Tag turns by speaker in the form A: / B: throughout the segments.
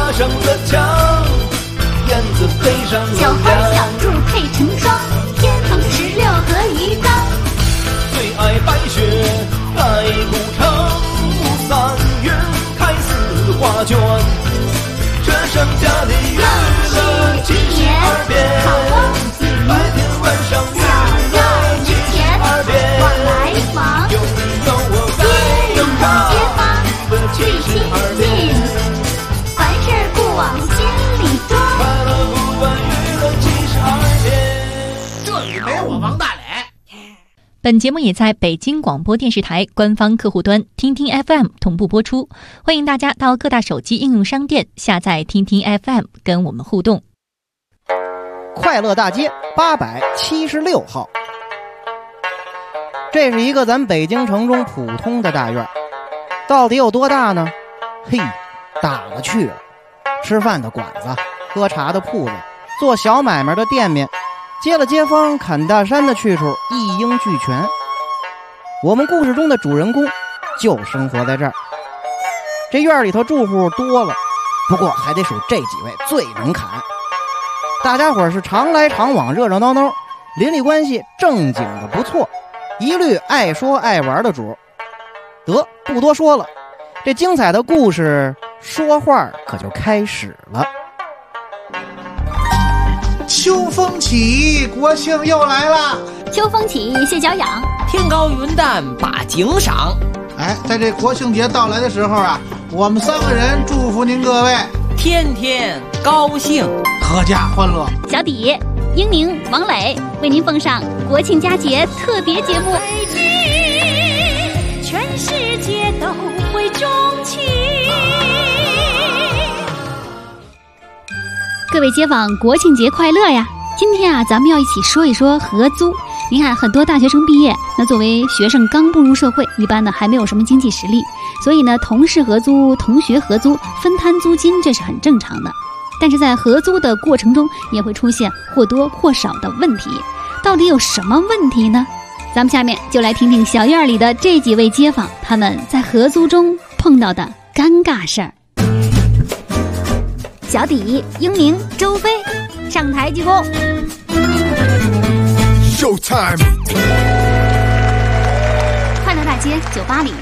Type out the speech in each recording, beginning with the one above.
A: 爬上了墙，燕子飞上了
B: 小花小猪配成双，天蓬16和鱼缸。
A: 最爱白雪盖古城，3月开4画卷，这剩下的娱乐72变，白天晚上娱乐72变，
B: 往来忙，
A: 有你有我
B: 街里
A: 在
B: 街坊最亲近，凡事不往心里装。
A: 快乐不问娱乐72变，
C: 这里没我王大磊。
D: 本节目也在北京广播电视台官方客户端听听 FM 同步播出，欢迎大家到各大手机应用商店下载听听 FM 跟我们互动。
E: 快乐大街876号，这是一个咱北京城中普通的大院，到底有多大呢？嘿，大了去了，吃饭的馆子，喝茶的铺子，做小买卖的店面，接了街坊砍大山的去处一应俱全。我们故事中的主人公就生活在这儿。这院里头住户多了，不过还得数这几位最能砍。大家伙是常来常往，热热闹闹，邻里关系正经的不错，一律爱说爱玩的主。得，不多说了，这精彩的故事说话可就开始了。
F: 秋风起，国庆又来了。
B: 秋风起，蟹脚痒，
C: 天高云淡把景赏。
F: 哎，在这国庆节到来的时候啊，我们3个人祝福您各位
C: 天天高兴，
F: 阖家欢乐。
B: 小底、英宁、王磊为您奉上国庆佳节特别节目。
G: 北京，全世界都会钟情。
B: 各位街坊，国庆节快乐呀！今天啊，咱们要一起说一说合租。您看，很多大学生毕业，那作为学生刚步入社会，一般呢还没有什么经济实力，所以呢，同事合租、同学合租，分摊租金，这是很正常的。但是在合租的过程中，也会出现或多或少的问题。到底有什么问题呢？咱们下面就来听听小院里的这几位街坊，他们在合租中碰到的尴尬事儿。小底、英明、周飞，上台鞠躬。
H: Showtime！
B: 快乐大街酒吧里，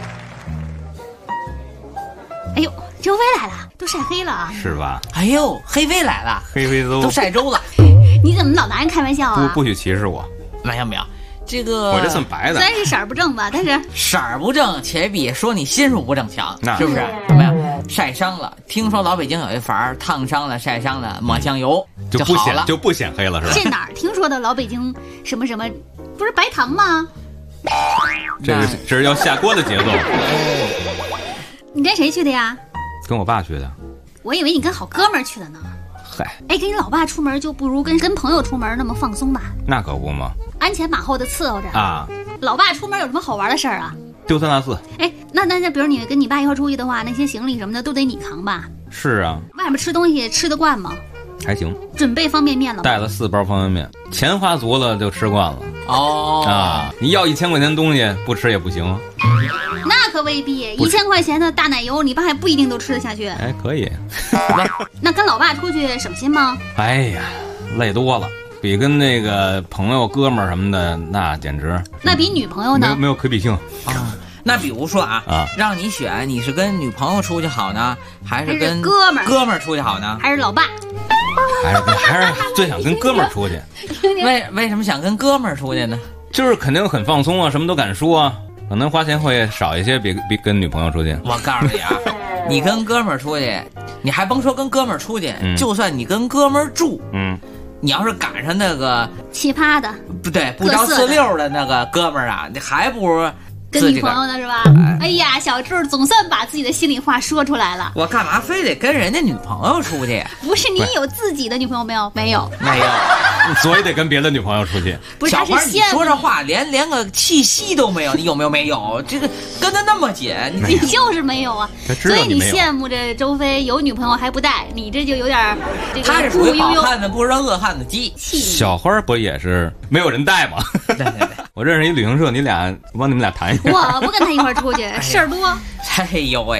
B: 哎呦，周飞来了，都晒黑了啊！
I: 是吧？
C: 哎呦，黑飞来了，
I: 黑飞
C: 都晒周了。
B: 你怎么老拿人开玩笑啊？
I: 不许歧视我。
C: 没有，这个
I: 我这算白的，
B: 虽然是色儿不正吧，但是
C: 色儿不正且比说你心术不正强，
I: 那
C: 是不是？怎么样？晒伤了，听说老北京有一法儿，烫伤了、晒伤了，抹香油
I: 就不
C: 好了，
I: 就不显黑了，是吧？
B: 这哪儿听说的？老北京什么什么，不是白糖吗？
I: 这是要下锅的节奏。
B: 你跟谁去的呀？
I: 跟我爸去的。
B: 我以为你跟好哥们儿去的呢。
I: 嗨，
B: 哎，跟你老爸出门就不如跟朋友出门那么放松吧？
I: 那可不嘛。
B: 鞍前马后的伺候着
I: 啊。
B: 老爸出门有什么好玩的事儿啊？
I: 丢三落四。
B: 哎，那比如你跟你爸一块出去的话，那些行李什么的都得你扛吧？
I: 是啊。
B: 外面吃东西吃得惯吗？
I: 还行。
B: 准备方便面了吗？
I: 带了4包方便面，钱花足了就吃惯了。
C: 哦
I: 啊，你要1000块钱东西不吃也不行。
B: 那可未必，1000块钱的大奶油，你爸还不一定都吃得下去。
I: 哎，可以。
B: 那跟老爸出去省心吗？
I: 哎呀，累多了，比跟那个朋友、哥们儿什么的，那简直。
B: 那比女朋友呢？
I: 没有可比性
C: 啊。那比如说啊，让你选，你是跟女朋友出去好呢，还是跟哥们儿出去好呢？
B: 还是老爸？
I: 还是最想跟哥们儿出去。
C: 为什么想跟哥们儿出去呢？
I: 就是肯定很放松啊，什么都敢说啊，可能花钱会少一些，比跟女朋友出去。
C: 我告诉你啊，你跟哥们儿出去，你还甭说跟哥们儿出去，就算你跟哥们儿住，你要是赶上那个
B: 奇葩的，
C: 不对，不着46的那个哥们儿啊，你还不如。
B: 跟女朋友呢是吧？哎呀，小智总算把自己的心里话说出来了。
C: 我干嘛非得跟人家女朋友出去？
B: 不是你有自己的女朋友没有？没有，
I: 所以得跟别的女朋友出去。
B: 不是，
C: 小花，你说这话连个气息都没有，你有没有？没有，这个跟他那么紧，
B: 你就是没有啊。所以你羡慕这周飞有女朋友还不带，你这就有点这个。
C: 他是属于好汉子不知道恶汉子鸡。
I: 小花不也是没有人带吗？
C: 对。
I: 我认识一旅行社，我帮你们俩谈一下。
B: 我不跟他一块出去，事儿多。
C: 哎呦喂，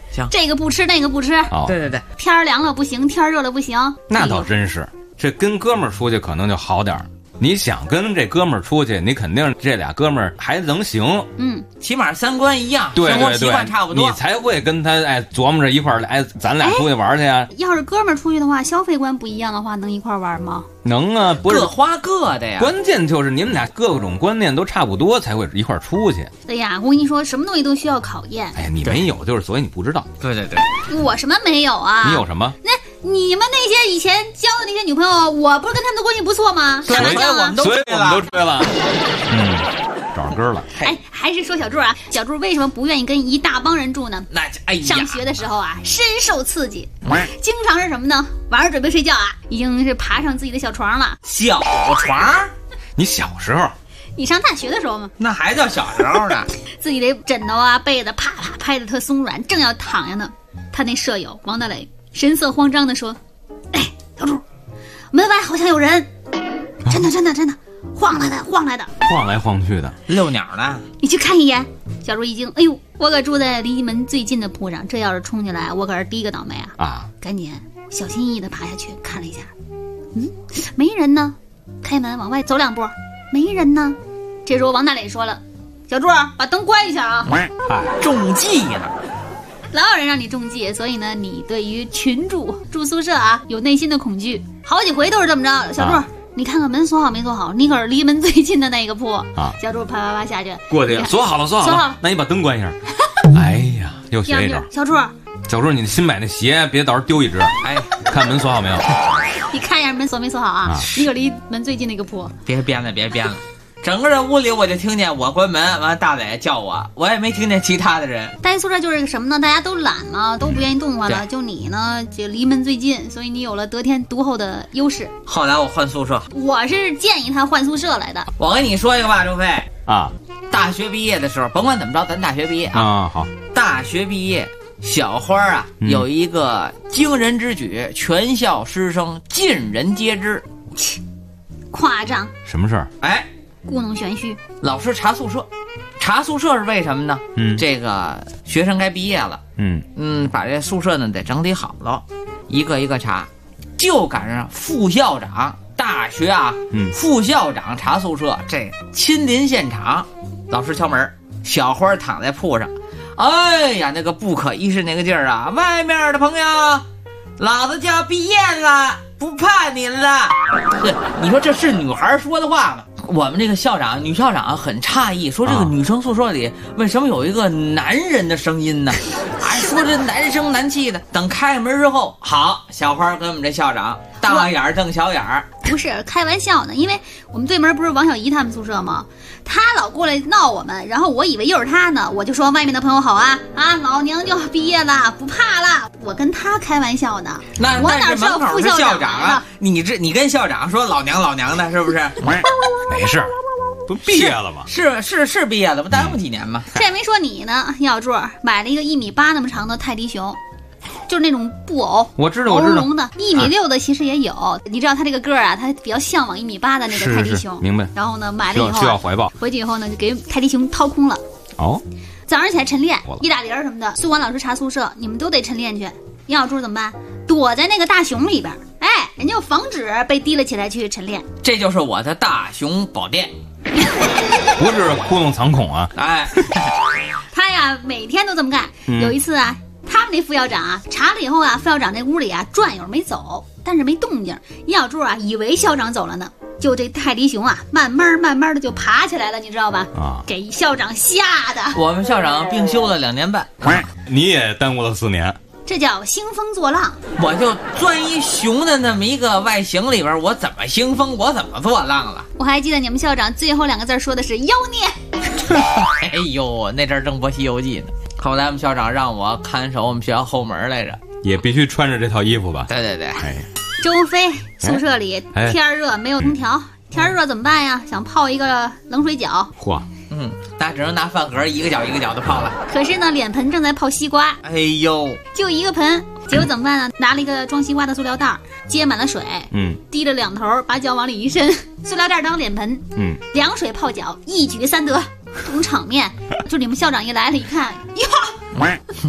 C: 行，
B: 这个不吃那个不吃。
C: 对对对，
B: 天儿凉了不行，天儿热了不行。
I: 那倒真是，这跟哥们儿出去可能就好点儿。你想跟这哥们儿出去，你肯定这俩哥们儿还能行，
C: 起码三观一样，
I: 对
C: 生活习惯差不多，
I: 你才会跟他琢磨着一块儿来，咱俩出去玩去呀。
B: 要是哥们儿出去的话，消费观不一样的话，能一块儿玩吗？
I: 能啊，不是
C: 各花各的呀。
I: 关键就是你们俩各种观念都差不多，才会一块儿出去。
B: 对呀，我跟你说，什么东西都需要考验。
I: 哎呀，你没有，就是所以你不知道。
C: 对对对，
B: 我什么没有啊？
I: 你有什么？
B: 那你们那些以前交的那些女朋友，我不是跟他们的关系不错吗？
C: 所以我们都
I: 吹了。找着根儿了。
B: 哎，还是说小柱啊，小柱为什么不愿意跟一大帮人住呢？
C: 那哎呀，
B: 上学的时候啊，深受刺激，经常是什么呢？晚上准备睡觉啊，已经是爬上自己的小床了。
C: 小床？
I: 你小时候？
B: 你上大学的时候吗？
C: 那还叫小时候呢？
B: 自己的枕头啊、被子啪啪拍得特松软，正要躺下呢，他那舍友王大雷神色慌张地说：“哎，小柱，门外好像有人，真的，晃来的，
I: 晃来晃去的，
C: 遛鸟呢。
B: 你去看一眼。”小柱一惊，哎呦，我可住在离门最近的铺上，这要是冲进来，我可是第一个倒霉啊！赶紧小心翼翼地爬下去看了一下，没人呢。开门往外走2步，没人呢。这时候王大磊说了：“小柱，把灯关一下啊！”
C: 中计了。
B: 老有人让你中计，所以呢，你对于群住宿舍啊有内心的恐惧，好几回都是这么着。小柱，你看看门锁好没锁好？你可是离门最近的那个铺啊。小柱啪啪啪下去，
I: 过去锁好了。那你把灯关一下。哎呀，又学一招。小柱，你新买那鞋别到时候丢一只。哎，看门锁好没有？
B: 你看一下门锁没锁好啊？你可离门最近那个铺。
C: 别编了。整个人屋里我就听见我关门，完大磊叫我也没听见其他的人。
B: 大学宿舍就是什么呢？大家都懒嘛，都不愿意动换了，就你呢，就离门最近，所以你有了得天独厚的优势。
C: 后来我换宿舍，
B: 我是建议他换宿舍来的。
C: 我跟你说一个吧，周飞
I: 啊，
C: 大学毕业的时候，甭管怎么着，咱大学毕业啊，
I: 好，
C: 大学毕业，小花啊有一个惊人之举，全校师生尽人皆知。
B: 夸张？
I: 什么事儿？
C: 哎。
B: 故弄玄虚，
C: 老师查宿舍是为什么呢？这个学生该毕业了，把这宿舍呢得整理好了，一个一个查，就赶上副校长大学啊，副校长查宿舍，这亲临现场，老师敲门，小花躺在铺上，哎呀，那个不可一世那个劲儿啊！外面的朋友，老子就要毕业了，不怕您了。你说这是女孩说的话吗？我们这个女校长很诧异，说这个女生宿舍里为什么有一个男人的声音呢？还说这男声男气的。等开门之后，好，小花跟我们这校长大眼瞪小眼儿，
B: 不是开玩笑呢，因为我们对门不是王小姨他们宿舍吗？他老过来闹我们，然后我以为又是他呢，我就说外面的朋友好啊，老娘就要毕业了，不怕了，我跟他开玩笑呢。
C: 那
B: 我哪知道副
C: 校长啊？你跟校长说老娘的，是不是？
I: 没事，不毕业了吗？
C: 是毕业了，不耽误几年吗？
B: 这也没说你呢，小柱买了一个1.8米那么长的泰迪熊。就是那种布偶，
I: 我知道，
B: 绒的1.6米的其实也有。你知道他这个个儿啊，他比较向往1.8米的那个泰迪熊，
I: 明白。
B: 然后呢，买了以后
I: 需要怀抱，
B: 回去以后呢，就给泰迪熊掏空了。
I: 哦，
B: 早上起来晨练，一打铃什么的，宿管老师查宿舍，你们都得晨练去。杨小柱怎么办？躲在那个大熊里边，人家防止被提了起来去晨练。
C: 这就是我的大熊宝殿，
I: 不是窟窿藏孔啊！
B: 他呀，每天都这么干。有一次啊。他们那副校长啊，查了以后啊，副校长那屋里啊转悠没走，但是没动静。杨小柱啊，以为校长走了呢，就这泰迪熊啊，慢慢的就爬起来了，你知道吧？给校长吓的。
C: 我们校长病休了2年半，
I: 你也耽误了4年，
B: 这叫兴风作浪。
C: 我就钻一熊的那么一个外形里边，我怎么兴风，我怎么作浪了？
B: 我还记得你们校长最后2个字说的是妖孽。
C: 哎呦，那阵正播《西游记》呢。后来我们校长让我看守我们学校后门来着，
I: 也必须穿着这套衣服吧？
C: 对。
B: 周飞宿舍里天热没有空调，天热怎么办呀？想泡一个冷水饺。
I: 嚯，
C: 那只能拿饭盒一个脚的泡了。
B: 可是呢，脸盆正在泡西瓜。
C: 哎呦，
B: 就一个盆，结果怎么办呢？拿了一个装西瓜的塑料袋，接满了水，滴了2头，把脚往里一伸，塑料袋当脸盆，凉水泡脚，一举3得。这种场面，就你们校长一来了，一看，呀，妖孽！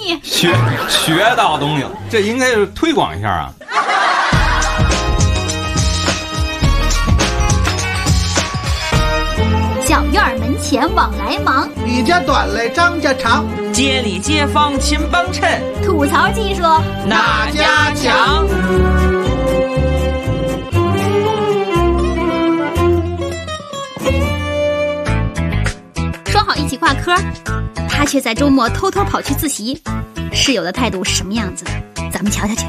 B: 你
I: 学到东西了，这应该是推广一下啊。
B: 小院门前往来忙，
F: 李家短嘞张家长，
C: 街里街坊勤帮衬，
B: 吐槽技术
C: 哪家强？
B: 说好一起挂科，他却在周末偷偷跑去自习，室友的态度是什么样子？咱们瞧瞧去。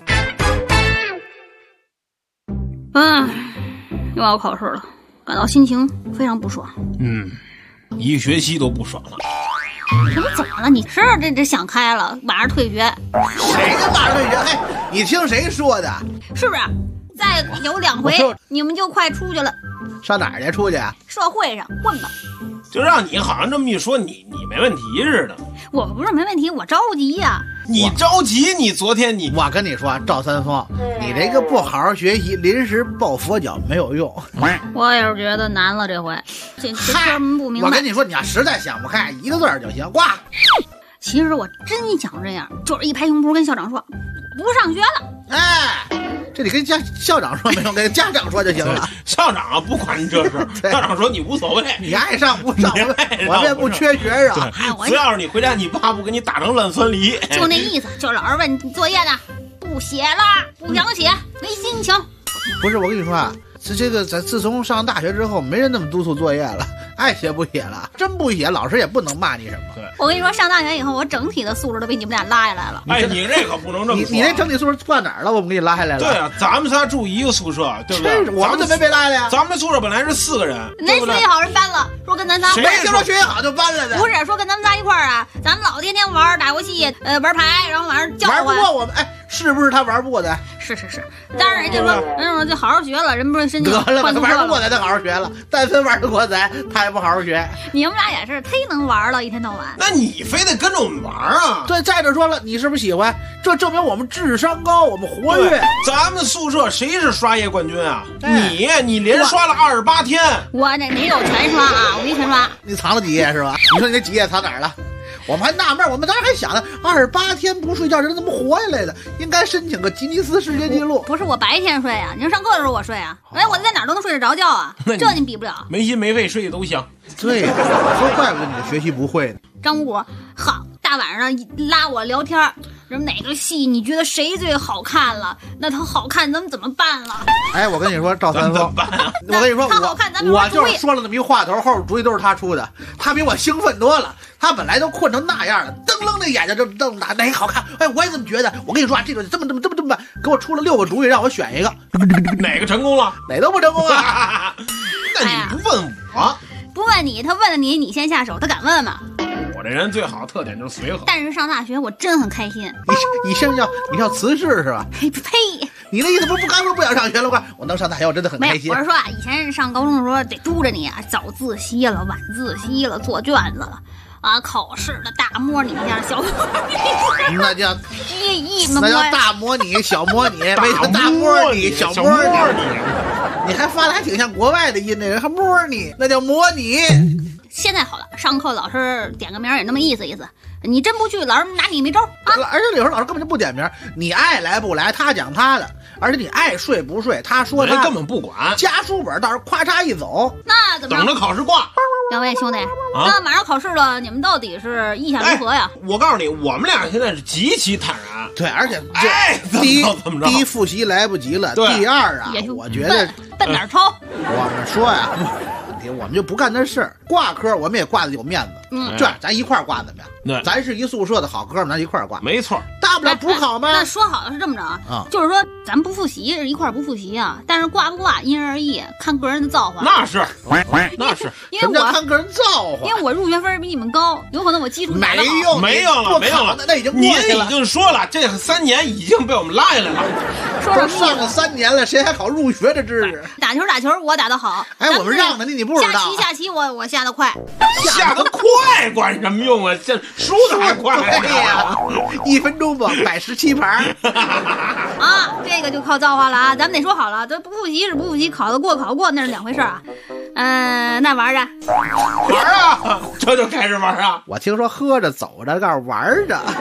B: 又要考试了，感到心情非常不爽。
H: 一学期都不爽了。
B: 你怎么了？你是这想开了，晚上退学？
F: 谁跟晚上退学？哎，你听谁说的？
B: 是不是？再有2回，你们就快出去了。
F: 上哪儿去？出去？
B: 社会上混吧。
H: 就让你好像这么一说，你没问题似的。
B: 我不是没问题，我着急呀。
H: 你着急？你昨天
F: 我跟你说，赵三丰，你这个不好好学习，临时抱佛脚没有用。
B: 我也是觉得难了，这回这科目不明白。
F: 我跟你说，你要实在想不开，一个字儿就行，挂。
B: 其实我真想这样，就是一拍胸脯跟校长说，不上学了。
F: 哎，这你跟校长说没用，跟家长说就行了。
H: 校长不管你这事，校长说你无所谓，
F: 你爱上不上，我们也不缺学生。
H: 只要是你回家，你爸不给你打成烂酸梨，
B: 就那意思。就老师问你作业呢，不写了，不想写，没心情。
F: 不是，我跟你说啊，这个咱自从上大学之后，没人那么督促作业了，爱写不写了，真不写，老师也不能骂你什么。
H: 对，
B: 我跟你说，上大学以后，我整体的素质都被你们俩拉下来了。
H: 哎，你这可不能这么说。
F: 你这整体素质挂哪儿了？我们给你拉下来了。
H: 对啊，咱们仨住一个宿舍，对不对？
F: 我们怎么没被拉下来呀？
H: 咱们这宿舍本来是4个人，
B: 那学习好人搬了，说跟咱仨。
F: 谁听说学习好就搬了的？
B: 不是说跟咱们仨一块儿啊，咱们老天天玩打游戏，玩牌，然后晚上叫唤。
F: 玩不过我们，哎，是不是他玩不过咱？
B: 是，但是人家说就好好学了，人不是申请
F: 得了吧，他玩不过咱，他好好学了。但凡玩得过咱，他也不好好学。
B: 你们俩也是忒能玩了，一天到晚。
H: 那你非得跟着我们玩啊？
F: 对，再者说了，你是不是喜欢？这证明我们智商高，我们活跃。
H: 咱们宿舍谁是刷夜冠军啊？你连刷了28天。
B: 我那没有全刷啊，我没全刷。
F: 你藏了几页是吧？你说你那几页藏哪儿了？我们还纳闷，我们当时还想呢，28天不睡觉人怎么活下来的？应该申请个吉尼斯世界纪录。
B: 不是我白天睡啊，你说上课的时候我睡啊，哎，我在哪儿都能睡得着觉啊，这你比不了。
H: 没心没肺睡都香。
F: 对，说怪不得你的学习不会呢。
B: 张五好，大晚上拉我聊天，说哪个戏你觉得谁最好看了？那他好看，咱们怎么办了？
F: 哎，我跟你说，赵三丰，我跟你说，
B: 他好看，咱们
F: 我就是说了那么一话头，后边主意都是他出的，他比我兴奋多了。他本来都困成那样了，瞪愣那眼睛就瞪大，哪个好看？哎，我也这么觉得。我跟你说啊，这个这么办，给我出了6个主意，让我选一个，
H: 哪个成功了？
F: 哪都不成功啊！
H: 那你不问我？
B: 不问你，他问了你，你先下手，他敢问吗？
H: 我这人最好的特点就是随和。
B: 但是上大学我真很开心。
F: 你现在你要辞世是吧？
B: 呸！
F: 你那意思不刚说不想上学了吗？我能上大学，我真的很开心。
B: 我是说啊，以前上高中的时候得督着你啊，早自习了，晚自习了，做卷子了。啊，考试的大模拟一下，小模拟，
F: 那叫那叫大模拟，小模拟，没叫大模拟，小模拟。你还发的还挺像国外的音，那人还模拟，那叫模拟。
B: 现在好了，上课老师点个名也那么意思，你真不去，老师拿你没招啊。
F: 而且有时候老师根本就不点名，你爱来不来，他讲他的，而且你爱睡不睡，他说他
H: 根本不管。
F: 加书本到时候咔嚓一走，
B: 那怎么
H: 等着考试挂？
B: 两位兄弟，那马上考试了，你们到底是意下如何呀？
H: 我告诉你，我们俩现在是极其坦然。
F: 对，而且第一复习来不及了，第二啊，我觉得
B: 奔哪儿抄？
F: 我们说呀，我们就不干那事儿，挂科我们也挂的有面子。这样咱一块儿挂怎么样？
H: 对，
F: 咱是一宿舍的好哥们，咱一块儿挂，
H: 没错。
F: 大不了补考吗？
B: 那说好了是这么着啊，就是说咱不复习是一块儿不复习啊，但是挂不挂因人而异，看个人的造化。
H: 那是，
B: 因为我
F: 看个人造化，
B: 因为我入学分比你们高，有可能我基础
F: 没用，
H: 没用了，
F: 那已经
H: 您已经说了，这3年已经被我们拉下来了。
B: 说
F: 上了3年了，谁还考入学的知识？
B: 打球我打得好，
F: 哎，我们让的你不知道。
B: 下棋我下得快，
H: 下得快管什么用啊？这输的还快
F: 呀！1分钟吧摆17盘
B: 啊，这个就靠造化了啊！咱们得说好了，这不复习是不复习，考得过那是2回事啊。那玩啊，
H: 这就开始玩啊！
F: 我听说喝着走着，告诉玩着。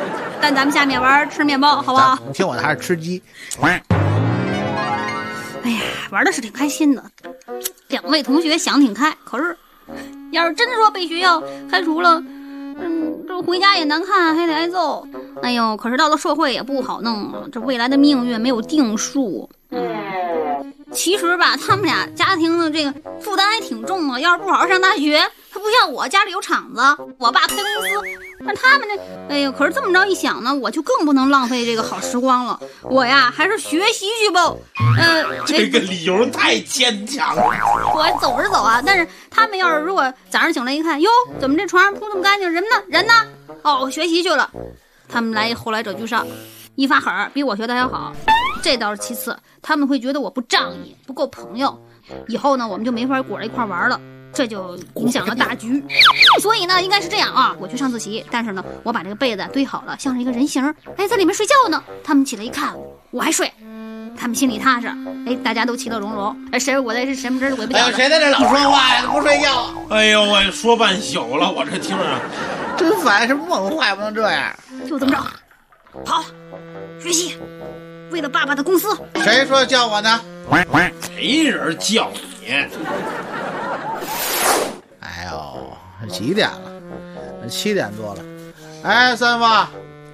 B: 但咱们下面玩吃面包，好不好？
F: 听我的，还是吃鸡。
B: 哎呀，玩的是挺开心的，两位同学想挺开。可是，要是真说被学校开除了，这回家也难看，还得挨揍。哎呦，可是到了社会也不好弄啊，这未来的命运没有定数。其实吧，他们俩家庭的这个负担还挺重啊。要是不好好上大学，他不像我家里有厂子，我爸开公司。但他们这，哎呀，可是这么着一想呢，我就更不能浪费这个好时光了。我呀，还是学习去吧。
H: 这个理由太牵强了。
B: 我走是走啊，但是他们要是如果早上醒来一看，哟，怎么这床上铺这么干净？人呢？人呢？哦，学习去了。他们来后来者居上，一发狠比我学的还好。这倒是其次，他们会觉得我不仗义，不够朋友。以后呢，我们就没法裹着一块玩了，这就影响了大局。所以呢，应该是这样啊，我去上自习，但是呢，我把这个被子堆好了，像是一个人形，哎，在里面睡觉呢。他们起来一看，我还睡，他们心里踏实，哎，大家都其乐融融。哎，谁我在是什么人我也不晓得。
F: 谁在这老说话呀？不睡觉？
H: 哎呦喂，说半宿了，我这听着
F: 真烦，是梦话不能这样。
B: 就这么着，好，学习。为了爸爸的公司。
F: 谁说叫我呢？
H: 没人叫你。
F: 哎呦，几点了？7点多了。哎，三丰，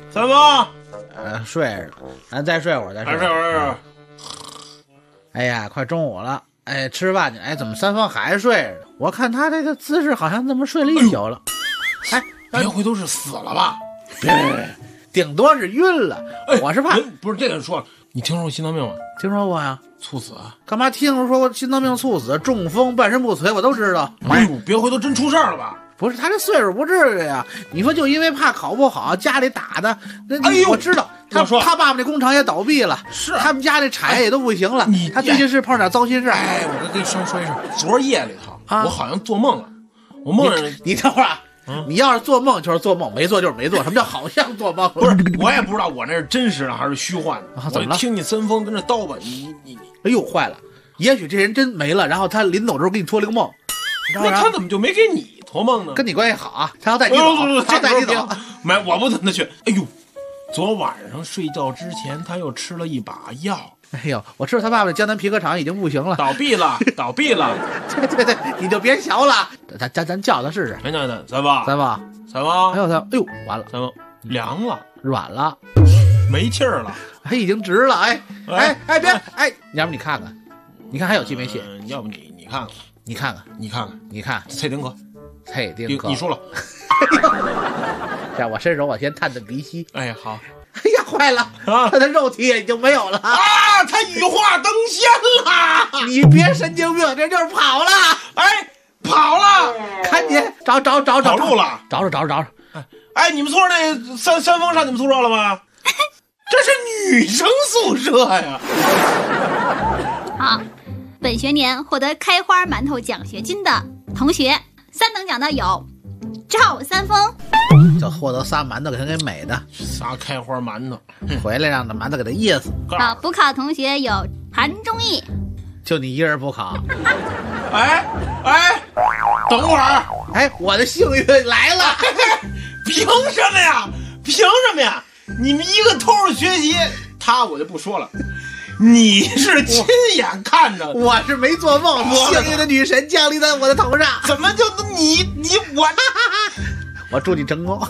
F: 睡着，咱再睡会儿，再睡会儿。哎呀，快中午了，哎，吃饭去。哎，怎么三丰还睡着呢？我看他这个姿势好像这么睡了一宿了。哎，
H: 别回头是死了吧？
F: 别，顶多是晕了。我是怕
H: 不是这个说，你听说过心脏病吗？
F: 听说过呀。
H: 猝死？
F: 干嘛听说过心脏病、猝死、中风、半身不遂，我都知道。
H: 哎呦，别回头真出事儿了吧？
F: 不是，他这岁数不至于呀。你说就因为怕考不好，家里打的，那
H: 哎呦，
F: 我知道。他爸爸那工厂也倒闭了，
H: 是
F: 他们家这产业也都不行了。他最近是碰点糟心事。
H: 哎，我跟你说一声，昨夜里头我好像做梦了，我梦着
F: 你等会儿啊。你要是做梦就是做梦，没做就是没做。什么叫好像做梦？
H: 不是，我也不知道我那是真实的还是虚幻的。
F: 怎么了？
H: 我听你三丰跟这叨吧，你，
F: 哎呦，坏了！也许这人真没了，然后他临走的时候给你托了个梦。
H: 那他怎么就没给你托梦呢？
F: 跟你关系好啊，他要带你走，他要带你走。
H: 没，我不等他去。哎呦，昨晚上睡觉之前他又吃了一把药。
F: 哎呦，我知道他爸爸江南皮革厂已经不行了，
H: 倒闭了。
F: 对，你就别瞧了，咱叫他试试。
H: 别叫他，三丰，
F: 还有他，哎呦，完了，
H: 三丰凉了，
F: 软了，
H: 没气儿了，
F: 他已经直了。哎，别，哎，要不你看看，你看还有气没气？
H: 要不你看看，
F: 你看，
H: 蔡丁克，你输了。
F: 这样我伸手，我先探探鼻息。
H: 哎，好。
F: 哎呀，坏了啊！他的肉体已经没有了
H: 啊！他羽化登仙了！
F: 你别神经病，这就是跑了！
H: 哎，跑了！
F: 赶紧找
H: 路了！
F: 找着！
H: 哎，你们宿舍那三丰上你们宿舍了吗？这是女生宿舍呀！
B: 好，本学年获得开花馒头奖学金的同学，3等奖的有赵三丰。
F: 就获得仨馒头给他给美的，
H: 仨开花馒头，
F: 回来让那馒头给他噎死。
B: 好，补考同学有韩忠义，
F: 就你一人补考。
H: 哎，等会儿，
F: 哎，我的幸运来了！
H: 凭什么呀？你们一个偷着学习，他我就不说了。你是亲眼看着，
F: 我是没做梦，幸运的女神降临在我的头上。
H: 怎么就我？
F: 我祝你成功。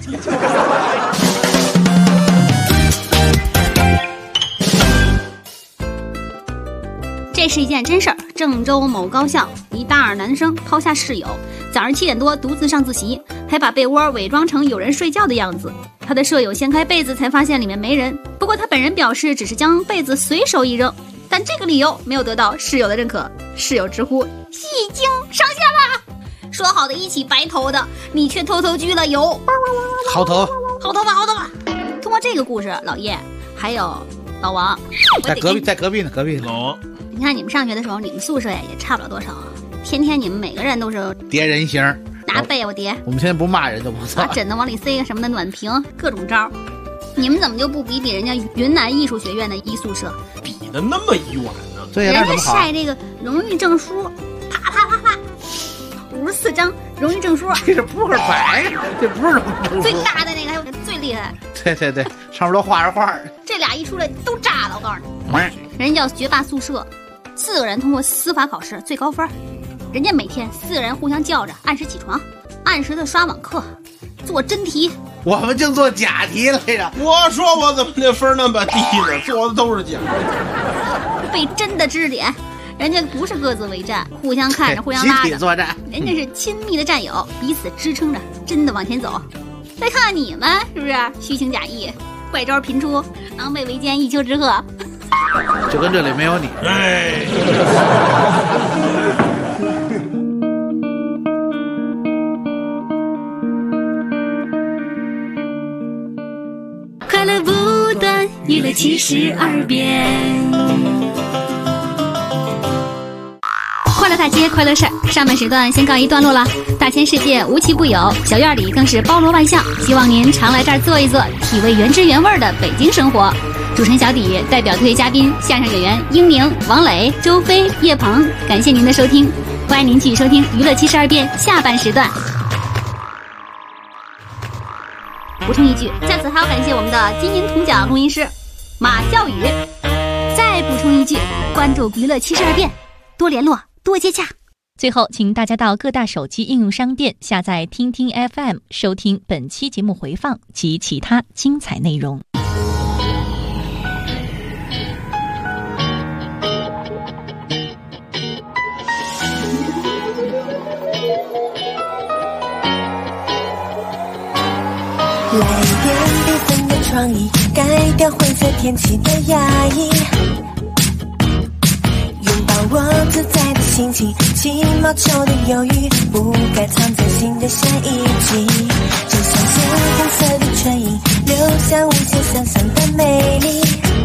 B: 这是一件真事儿。郑州某高校一大二男生抛下室友，早上7点多独自上自习，还把被窝伪装成有人睡觉的样子。他的舍友掀开被子才发现里面没人，不过他本人表示只是将被子随手一扔，但这个理由没有得到室友的认可。室友直呼戏精上线了，说好的一起白头的，你却偷偷拘了油。
F: 好头
B: 发。通过这个故事，老叶还有老王
F: 在隔壁呢。
H: 老王，
B: 你看你们上学的时候，你们宿舍呀也差不了多少啊，天天你们每个人都是
F: 叠人形，
B: 拿被我叠。
F: 我们现在不骂人就不错，
B: 把枕头往里塞个什么的暖瓶，各种招。你们怎么就不比人家云南艺术学院的一宿舍？
H: 比的那么远呢？
F: 对呀，
B: 人家晒这个荣誉证书，啪54张荣誉证书，
F: 这是扑克牌，这不是荣誉证书。
B: 最大的那个，还有最厉害。
F: 对，上面都画着画。
B: 这俩一出来都炸了，我告诉你，人家叫学霸宿舍，4个人通过司法考试最高分。人家每天4个人互相叫着，按时起床，按时的刷网课，做真题。
F: 我们净做假题来着。
H: 我说我怎么那分那么低呢？做的都是假。
B: 背真的知识点，人家不是各自为战，互相看着，互相拉着，
F: 集体作战。
B: 人家是亲密的战友，彼此支撑着，真的往前走。再看看你们，是不是虚情假意，怪招频出，狼狈为奸，一丘之貉？
F: 就跟这里没有你。
G: 快乐不断，娱乐72变。
B: 快乐大街，快乐事儿。上半时段先告一段落了。大千世界无奇不有，小院里更是包罗万象。希望您常来这儿坐一坐，体味原汁原味的北京生活。主持人小底代表特约嘉宾相声演员英宁、王磊、周飞、叶鹏，感谢您的收听，欢迎您继续收听娱乐72变下半时段。补充一句，在此还要感谢我们的金银铜奖录音师马笑宇。再补充一句，关注娱乐72变，多联络，多接洽。
D: 最后，请大家到各大手机应用商店下载听听 FM， 收听本期节目回放及其他精彩内容。
J: 来点缤纷的创意，改掉灰色天气的压抑，拥抱我自在的心情，起毛球的犹豫，不该藏在心的下一集，就像鲜红色的唇印，留下无限想象的美丽，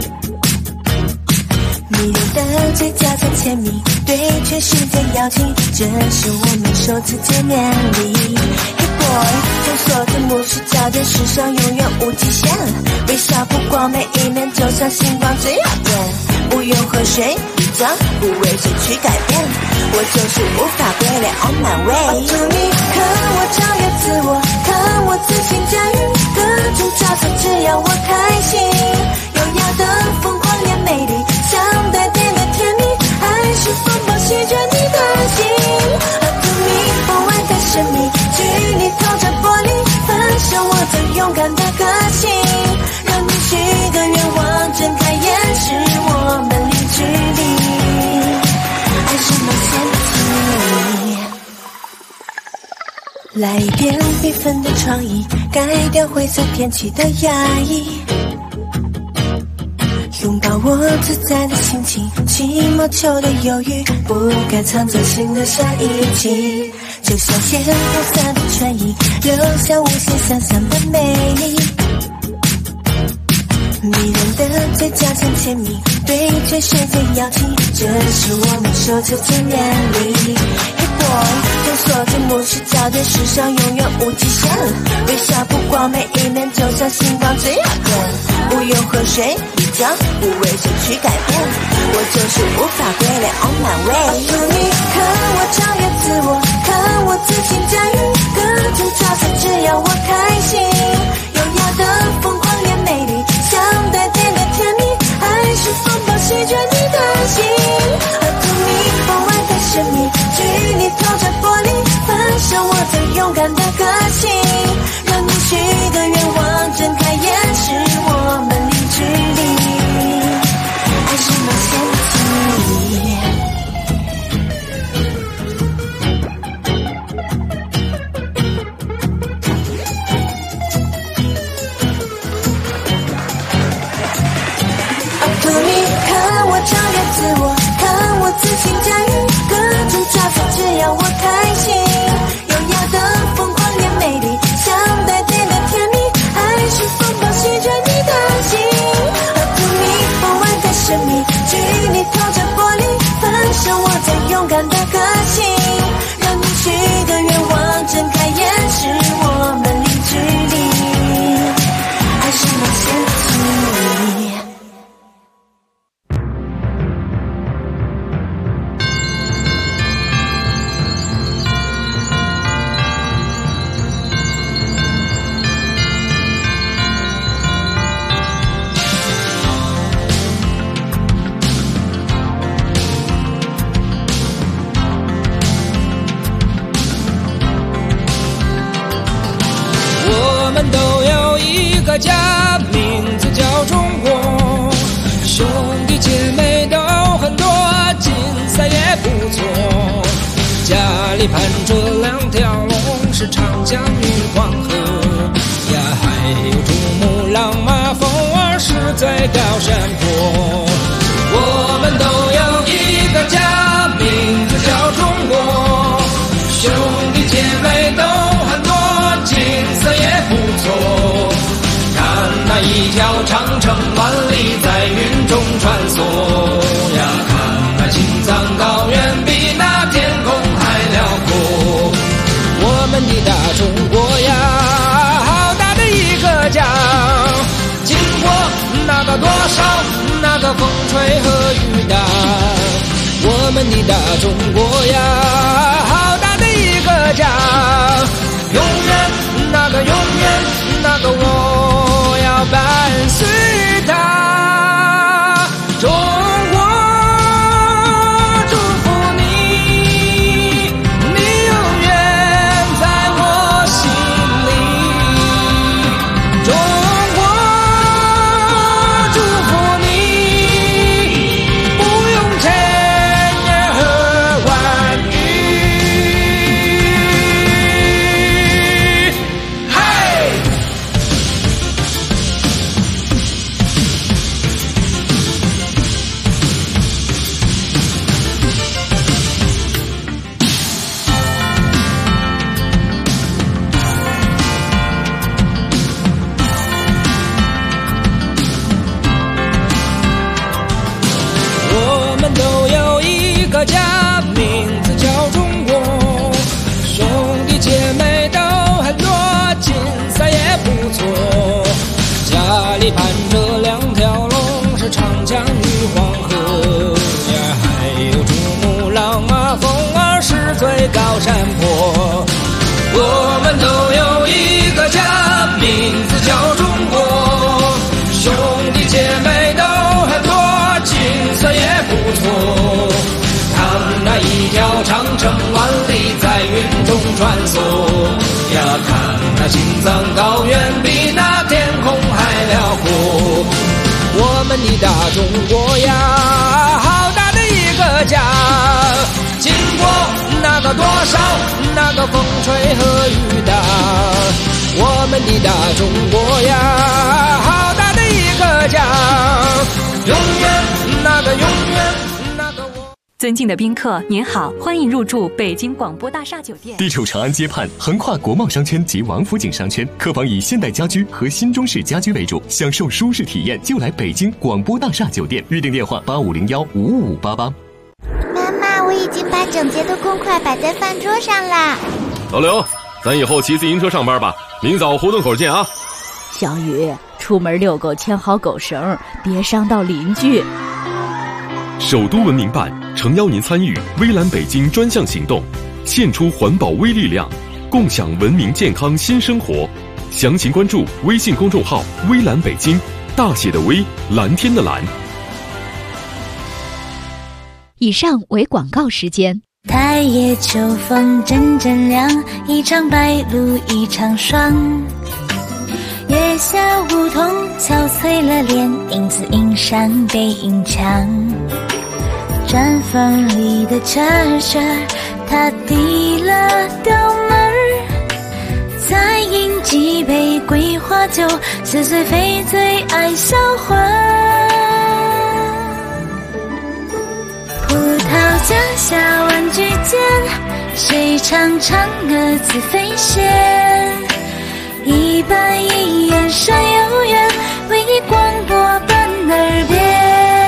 J: 迷人的嘴角在甜蜜，对全世界邀请，这是我们首次见面礼。就说这目视焦点，世上永远无极限，微笑不光每一面，就像星光最耀眼，不用和谁比较，不为谁去改变，我就是无法归类 on my way。祝你看我超越自我，看我自信驾驭各种角色，只要我开心，优雅的疯狂也美丽，像带点的甜蜜，还是风暴席卷你的心，祝你不完的神秘，距离透着玻璃，分享我最勇敢的个性，让你许个愿望，睁开眼是我们零距离，爱是冒险题，来一点缤纷的创意，改掉灰色天气的压抑，拥抱我自在的心情，起毛球的犹豫，不该藏在心的下一集，就像鲜红色的唇印，留下无限想象的美丽，迷人的嘴角渐甜蜜，对全世界邀请，这是我们首次见面礼。Hey boy， 就说这目视焦点，世上永远无极限，微笑不光每一面，就像星光最耀眼，不用和谁比较，不为谁去改变，我就是无法归类 on my way。祝你看我超越自我，看我自信驾驭各种角色，只要我开心，优雅的疯狂也美丽，像带点的甜蜜，还是风暴席卷你的心，祝你不完的神秘，距离透着玻璃，分享我最勇敢的个性，让你许个愿望，睁开眼是我们零距离，爱是冒险题。
K: 里盘着2条龙，是长江与黄河呀，还有珠穆朗玛峰儿是最高山坡。我们都有一个家，名字叫中国，兄弟姐妹都很多，景色也不错。看那一条长城万里在云中穿梭呀，看那青藏高原比那天空还辽阔。我们的大中国呀，好大的一个家，经过那个多少那个风吹和雨打。我们的大中国呀，好大的一个家，永远那个永远那个我要伴随它。中国祝福你，你永远在我心里。中国祝福你，不用千言和万语。嘿！我们都有一个家，名字叫中国，兄弟姐妹都很多，景色也不错。家里盘着2条龙，是长江与黄河呀，还有珠穆朗玛峰儿是最高山坡。我们都有一个家，名字叫中国，兄弟姐妹都很多，景色也不错。看那一条长城万里在云中穿梭呀，看那青藏高原比那天空还辽阔。我们的大中国呀，好大的一个家，经过那个多少那个风吹和雨打。我们的大中国呀，好大的一个家，永远那个永远那个我。
D: 尊敬的宾客，您好，欢迎入住北京广播大厦酒店。
L: 地处长安街畔，横跨国贸商圈及王府井商圈，客房以现代家居和新中式家居为主，享受舒适体验就来北京广播大厦酒店。预订电话8501-55588。
M: 妈妈，我已经把整洁的公筷摆在饭桌上啦。
N: 老刘，咱以后骑自行车上班吧，明早胡同口见啊。
O: 小雨，出门遛狗牵好狗绳，别伤到邻居。
N: 首都文明办诚邀您参与微蓝北京专项行动，献出环保微力量，共享文明健康新生活。详情关注微信公众号微蓝北京，大写的微，蓝天的蓝。
D: 以上为广告时间。
J: 太夜秋风阵阵凉，一场白露一场霜。月下梧桐憔悴了脸，影子映山背影墙。毡房里的车儿，他递了刀门儿，再饮几杯桂花酒，似醉非醉爱销魂。葡萄架下万句间，谁唱嫦娥自飞仙？一板一眼山有缘，为你广播伴耳边。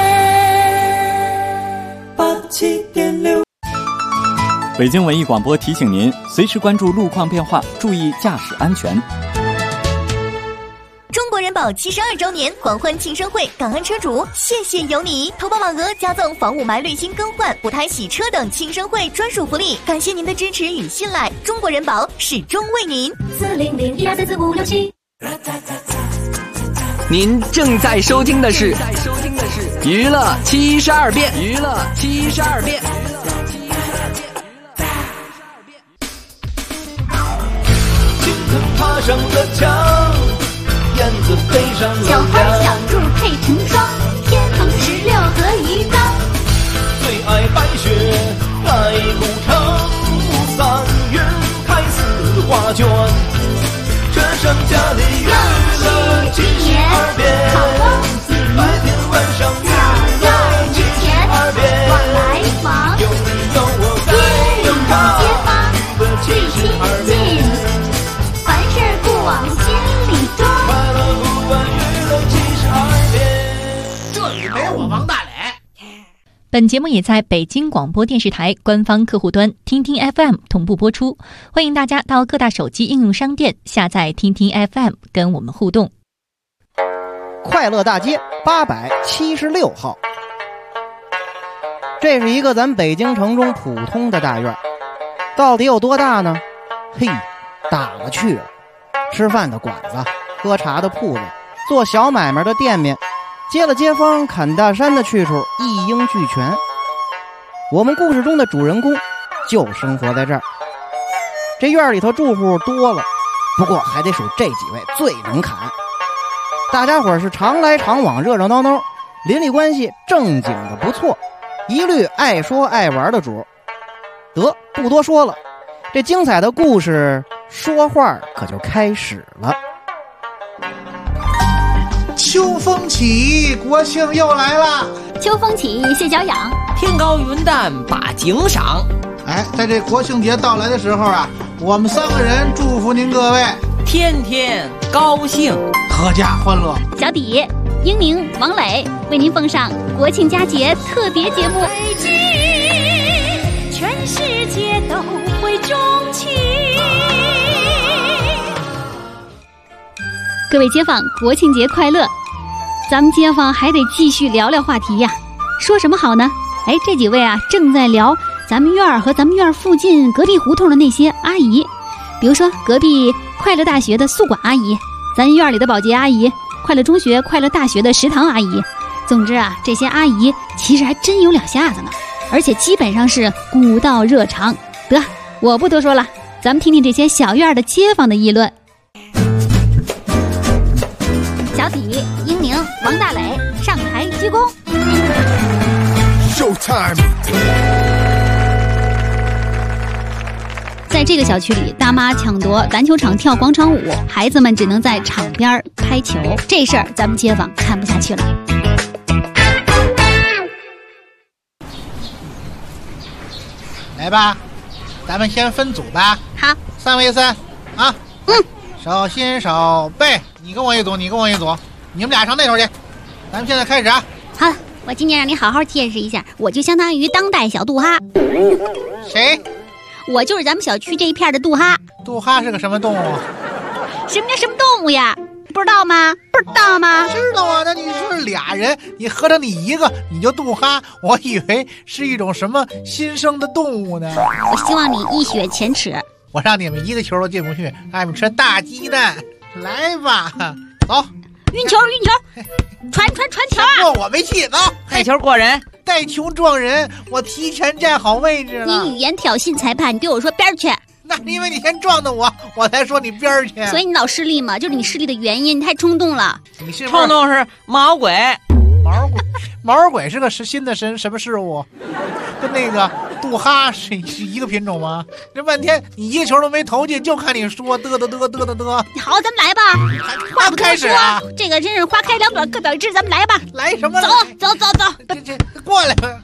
P: 87.6。北京文艺广播提醒您，随时关注路况变化，注意驾驶安全。
Q: 中国人保72周年狂欢庆生会，港安车主谢谢有你！投保网额加赠防雾霾滤芯更换、补胎洗车等庆生会专属福利，感谢您的支持与信赖，中国人保始终为您。40012444567。
R: 您正在收听的是娱乐72变，娱乐72变。
A: 青藤爬上了墙，燕子飞上了
B: 小花
A: 梁，
B: 小柱配成双，天横16合一缸。
A: 最爱白雪，爱古城， 卷，这剩下的娱乐72变，白天晚上娱乐72变，有你有我该有他，娱乐72变，
G: 凡事不往心里装，
A: 快乐不管娱乐72变，
F: 这里没我王大磊。
D: 本节目也在北京广播电视台官方客户端听听 FM 同步播出，欢迎大家到各大手机应用商店下载听听 FM 跟我们互动。
E: 快乐大街876号，这是一个咱北京城中普通的大院，到底有多大呢？嘿，大了去了，吃饭的馆子，喝茶的铺子，做小买卖的店面，接了街坊砍大山的去处一应俱全。我们故事中的主人公就生活在这儿。这院里头住户多了，不过还得数这几位最能砍。大家伙是常来常往，热热闹闹，邻里关系正经的不错，一律爱说爱玩的主。得，不多说了，这精彩的故事说话可就开始了。
F: 秋风起，国庆又来了。
B: 秋风起，谢小养，
C: 天高云淡把景赏。
F: 哎，在这国庆节到来的时候啊，我们3个人祝福您各位
C: 天天高兴，
F: 阖家欢乐。
B: 小底、英宁、王磊为您奉上国庆佳节特别节目。
G: 北京，全世界都会钟情。
B: 各位街坊，国庆节快乐！咱们街坊还得继续聊聊话题呀，说什么好呢？哎，这几位啊正在聊咱们院儿和咱们院儿附近隔壁胡同的那些阿姨，比如说隔壁快乐大学的宿管阿姨，咱院里的保洁阿姨，快乐中学、快乐大学的食堂阿姨。总之啊，这些阿姨其实还真有两下子呢，而且基本上是古道热肠。得，我不多说了，咱们听听这些小院的街坊的议论。小底、英宁、王大磊上台鞠躬。
A: Showtime！
B: 在这个小区里，大妈抢夺篮球场跳广场舞，孩子们只能在场边拍球，这事儿咱们街坊看不下去了。
F: 来吧，咱们先分组吧。
B: 好
F: ，3 为3啊。手心手背，你跟我一组，你跟我一组，你们俩上那头去。咱们现在开始啊。
B: 好，我今天让你好好见识一下，我就相当于当代小杜哈。
F: 谁？
B: 我就是咱们小区这一片的杜哈。
F: 杜哈是个什么动物？
B: 什么叫什么动物呀？不知道吗？不知道吗？
F: 知道啊，那你说是俩人，你合着你一个，你就杜哈，我以为是一种什么新生的动物呢。
B: 我希望你一雪前耻。
F: 我让你们一个球都进不去，让你们吃大鸡蛋。来吧，走。
B: 运球，传球啊！
F: 过我没戏，走。
C: 带球过人，
F: 带球撞人，我提前站好位置了。
B: 你语言挑衅裁判，你对我说边去。
F: 那因为你先撞的我才说你边去。
B: 所以你老失利嘛，就是你失利的原因，你太冲动了。
F: 你是
C: 冲动是毛鬼。
F: 毛鬼是个新的什么事物？跟那个杜哈是一个品种吗？这半天你一个球都没投进，就看你说嘚。
B: 好，咱们来吧。话不开始啊，这个真是花开两朵各表一枝，咱们来吧。
F: 来什么？
B: 走。
F: 这过来吧。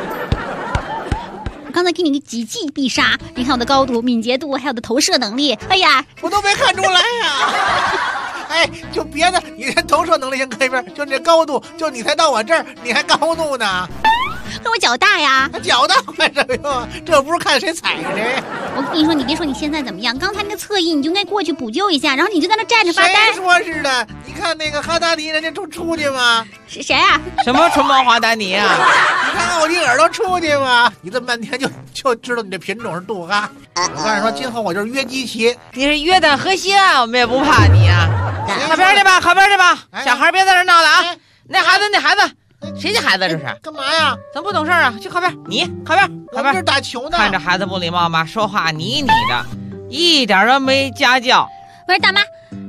B: 我刚才给你几记必杀，你看我的高度、敏捷度，还有我的投射能力。哎呀，
F: 我都没看出来呀。哎，就别的，你这投射能力先搁一边，就这高度，就你才到我这儿，你还高度呢？
B: 那我脚大呀，
F: 脚大干什么用啊？这不是看谁踩谁。
B: 我跟你说，你别说你现在怎么样，刚才那个侧翼你就应该过去补救一下，然后你就在那站着发呆。
F: 谁说是的？你看那个哈达迪，人家出去吗？
B: 是谁啊？
C: 什么纯毛哈达尼啊？
F: 你看看我这耳朵出去吗？你这么半天就知道你这品种是杜哈。我告诉你说，今后我就是约基奇。
C: 你是约旦河西岸，我们也不怕你啊。靠边去吧，小孩别在这闹了啊！那孩子，谁家孩子这是？
F: 干嘛呀？
C: 咱不懂事啊！去靠边，你靠边。
F: 我这打球呢。
C: 看着孩子不礼貌吧，说话你的，一点都没家教。
B: 不是大妈，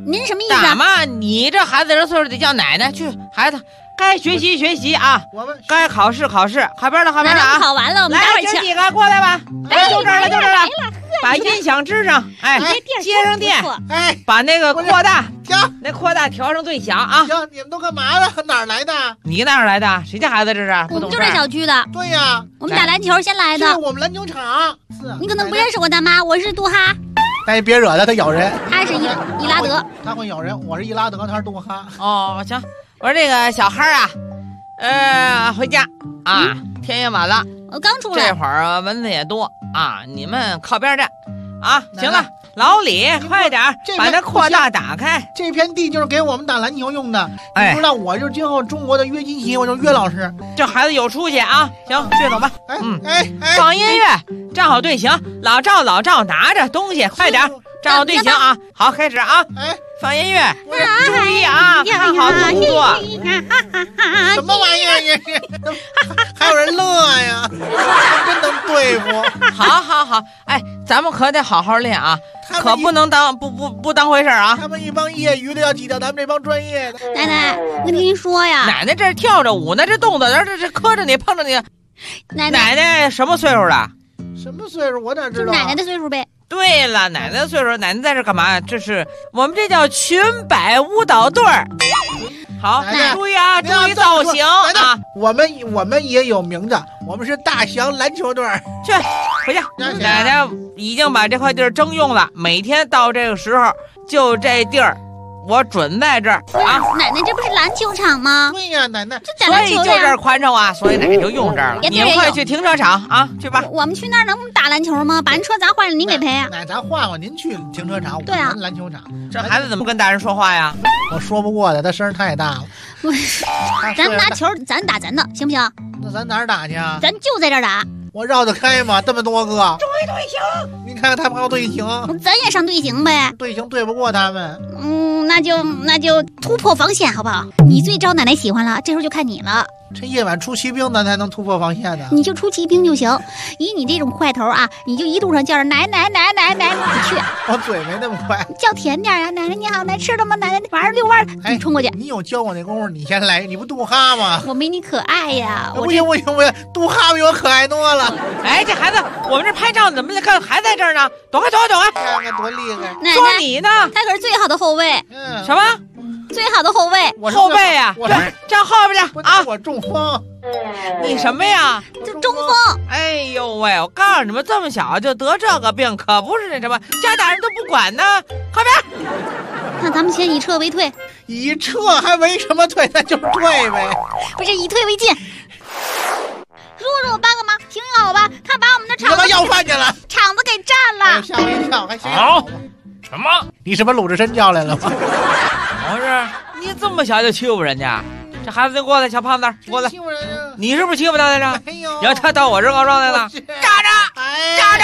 B: 您什么意思？
C: 大妈，你这孩子这岁数得叫奶奶去，孩子该学习学习啊，该考试考试，靠边了靠边了啊！
B: 考完了，我们待会儿
C: 经几个过来吧，来就这儿了就这儿了，把音响支上，哎，接上电，哎，把那个扩大，
F: 行，
C: 那扩大调上最响啊！
F: 行，你们都干嘛呢？哪儿来的？
C: 你哪儿来的？谁家孩子这是？
B: 我们就这小区的。
F: 对呀，
B: 我们打篮球先来的。
F: 是我们篮球场。是。
B: 你可能不认识我大妈，我是杜哈。
F: 但你别惹他，他咬人。
B: 他是伊拉德，
F: 他会咬人。我是伊拉德，他是杜哈。
C: 哦，行，我说这个小孩啊，回家啊，天也晚了，
B: 我刚出来。
C: 这会儿蚊子也多啊，你们靠边站啊。行了，老李，快点把那扩大打开。
F: 这片地就是给我们打篮球用的。你知道，我就今后中国的约基奇，我就约老师。
C: 这孩子有出息啊！行，去走吧。放音乐，站好队形。老赵拿着东西，快点站好队形啊！好，开始啊！放音乐，注意啊，看好动作。
F: 什么玩意儿？还有人乐呀？真能对付。
C: 好，哎，咱们可得好好练啊，可不能不当回事啊。
F: 他们一帮业余的要挤掉咱们这帮专业的。
B: 奶奶，我跟您说呀，
C: 奶奶这跳着舞呢，这动作这磕着你碰着你。奶奶什么岁数了？
F: 什么岁数？我哪知道？
B: 奶奶的岁数呗。
C: 对了，奶奶的岁数，奶奶在这干嘛？这是我们这叫裙摆舞蹈队儿。好，注意啊，注意造型啊！
F: 我们也有名字，我们是大祥篮球队。
C: 去，回家。奶奶已经把这块地儿征用了，每天到这个时候，就这地儿。我准在这儿啊！
B: 奶奶，这不是篮球场吗？
F: 对呀，奶奶，
B: 这篮球
C: 所以就这儿宽敞啊，所以奶奶就用这儿了。你们快去停车场啊，去吧。
B: 我们去那儿能打篮球吗？把人车砸坏了，您给赔啊？
F: 奶，咱换换，您去停车场，
B: 对啊，
F: 篮球场。
C: 这孩子怎么跟大人说话呀？
F: 我说不过他，他声儿太大了。
B: 咱拿球，咱打咱的，行不行？
F: 那咱哪儿打去啊？
B: 咱就在这儿打。
F: 我绕得开吗？这么多个，
C: 注意队形。
F: 你看看他跑队形，
B: 咱也上队形呗。
F: 队形对不过他们。
B: 那就突破防线好不好？你最招奶奶喜欢了，这时候就看你了。
F: 这夜晚出骑兵，咱才能突破防线的。
B: 你就出骑兵就行。以你这种块头啊，你就一路上叫着奶，你去。
F: 我嘴没那么快，
B: 叫甜点呀！奶奶你好，来吃了吗？奶奶晚上遛弯，你冲过去。
F: 你有教我那功夫，你先来，你不杜哈吗？
B: 我没你可爱呀！
F: 不行，杜哈比我可爱多了。
C: 哎，这孩子，我们这拍照怎么还在这儿呢？躲开！
F: 看看多厉害！
B: 奶奶，
C: 说你呢？
B: 他可是最好的后卫。
C: 什么？
B: 最好的后卫，
C: 后背呀，对，站后边去啊！
F: 我中风，
C: 你什么呀？
B: 就中风。
C: 哎呦喂！我告诉你们，这么小就得这个病，可不是那什么，家大人都不管呢。后边，
B: 那咱们先以撤为退。
F: 以撤还为什么退？那就退呗。
B: 不是以退为进。叔，帮个忙，行好吧？他把我们的场子
F: 要饭去了，
B: 场子给占了。
F: 吓我一跳，还行。
I: 好，什么？
F: 你是不是鲁智深叫来了吗？
C: 不是，你这么小就欺负人家，这孩子就过来，小胖子过来，你是不是欺负他来着？让他到我这告状来了，站着，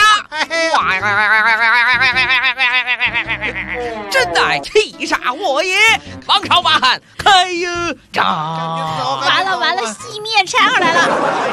C: 真乃气煞我也！王朝马汉开张！
B: 完了，熄灭唱来了。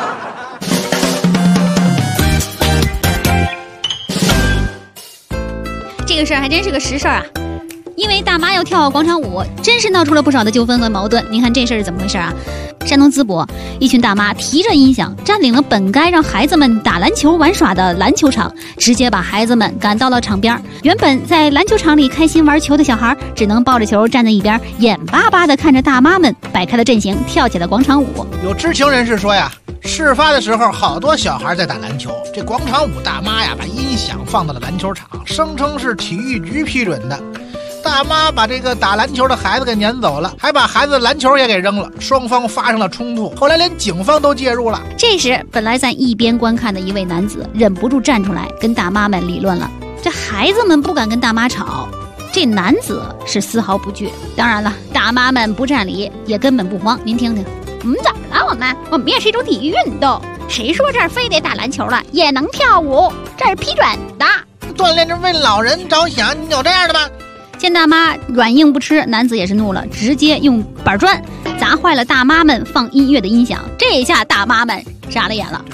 B: 这个事儿还真是个实事儿啊！因为大妈要跳广场舞，真是闹出了不少的纠纷和矛盾。您看这事儿是怎么回事啊？山东淄博，一群大妈提着音响占领了本该让孩子们打篮球玩耍的篮球场，直接把孩子们赶到了场边。原本在篮球场里开心玩球的小孩，只能抱着球站在一边，眼巴巴地看着大妈们摆开了阵型，跳起了广场舞。
F: 有知情人士说呀，事发的时候好多小孩在打篮球，这广场舞大妈呀把音响放到了篮球场，声称是体育局批准的。大妈把这个打篮球的孩子给撵走了，还把孩子的篮球也给扔了，双方发生了冲突，后来连警方都介入了。
B: 这时本来在一边观看的一位男子忍不住站出来跟大妈们理论了。这孩子们不敢跟大妈吵，这男子是丝毫不惧。当然了，大妈们不占理也根本不慌。您听听，怎么了？我们也是一种体育运动，谁说这儿非得打篮球了也能跳舞？这是批准的，
F: 锻炼着为老人着想，你有这样的吗？
B: 见大妈软硬不吃，男子也是怒了，直接用板砖砸坏了大妈们放音乐的音响。这下大妈们傻了眼了。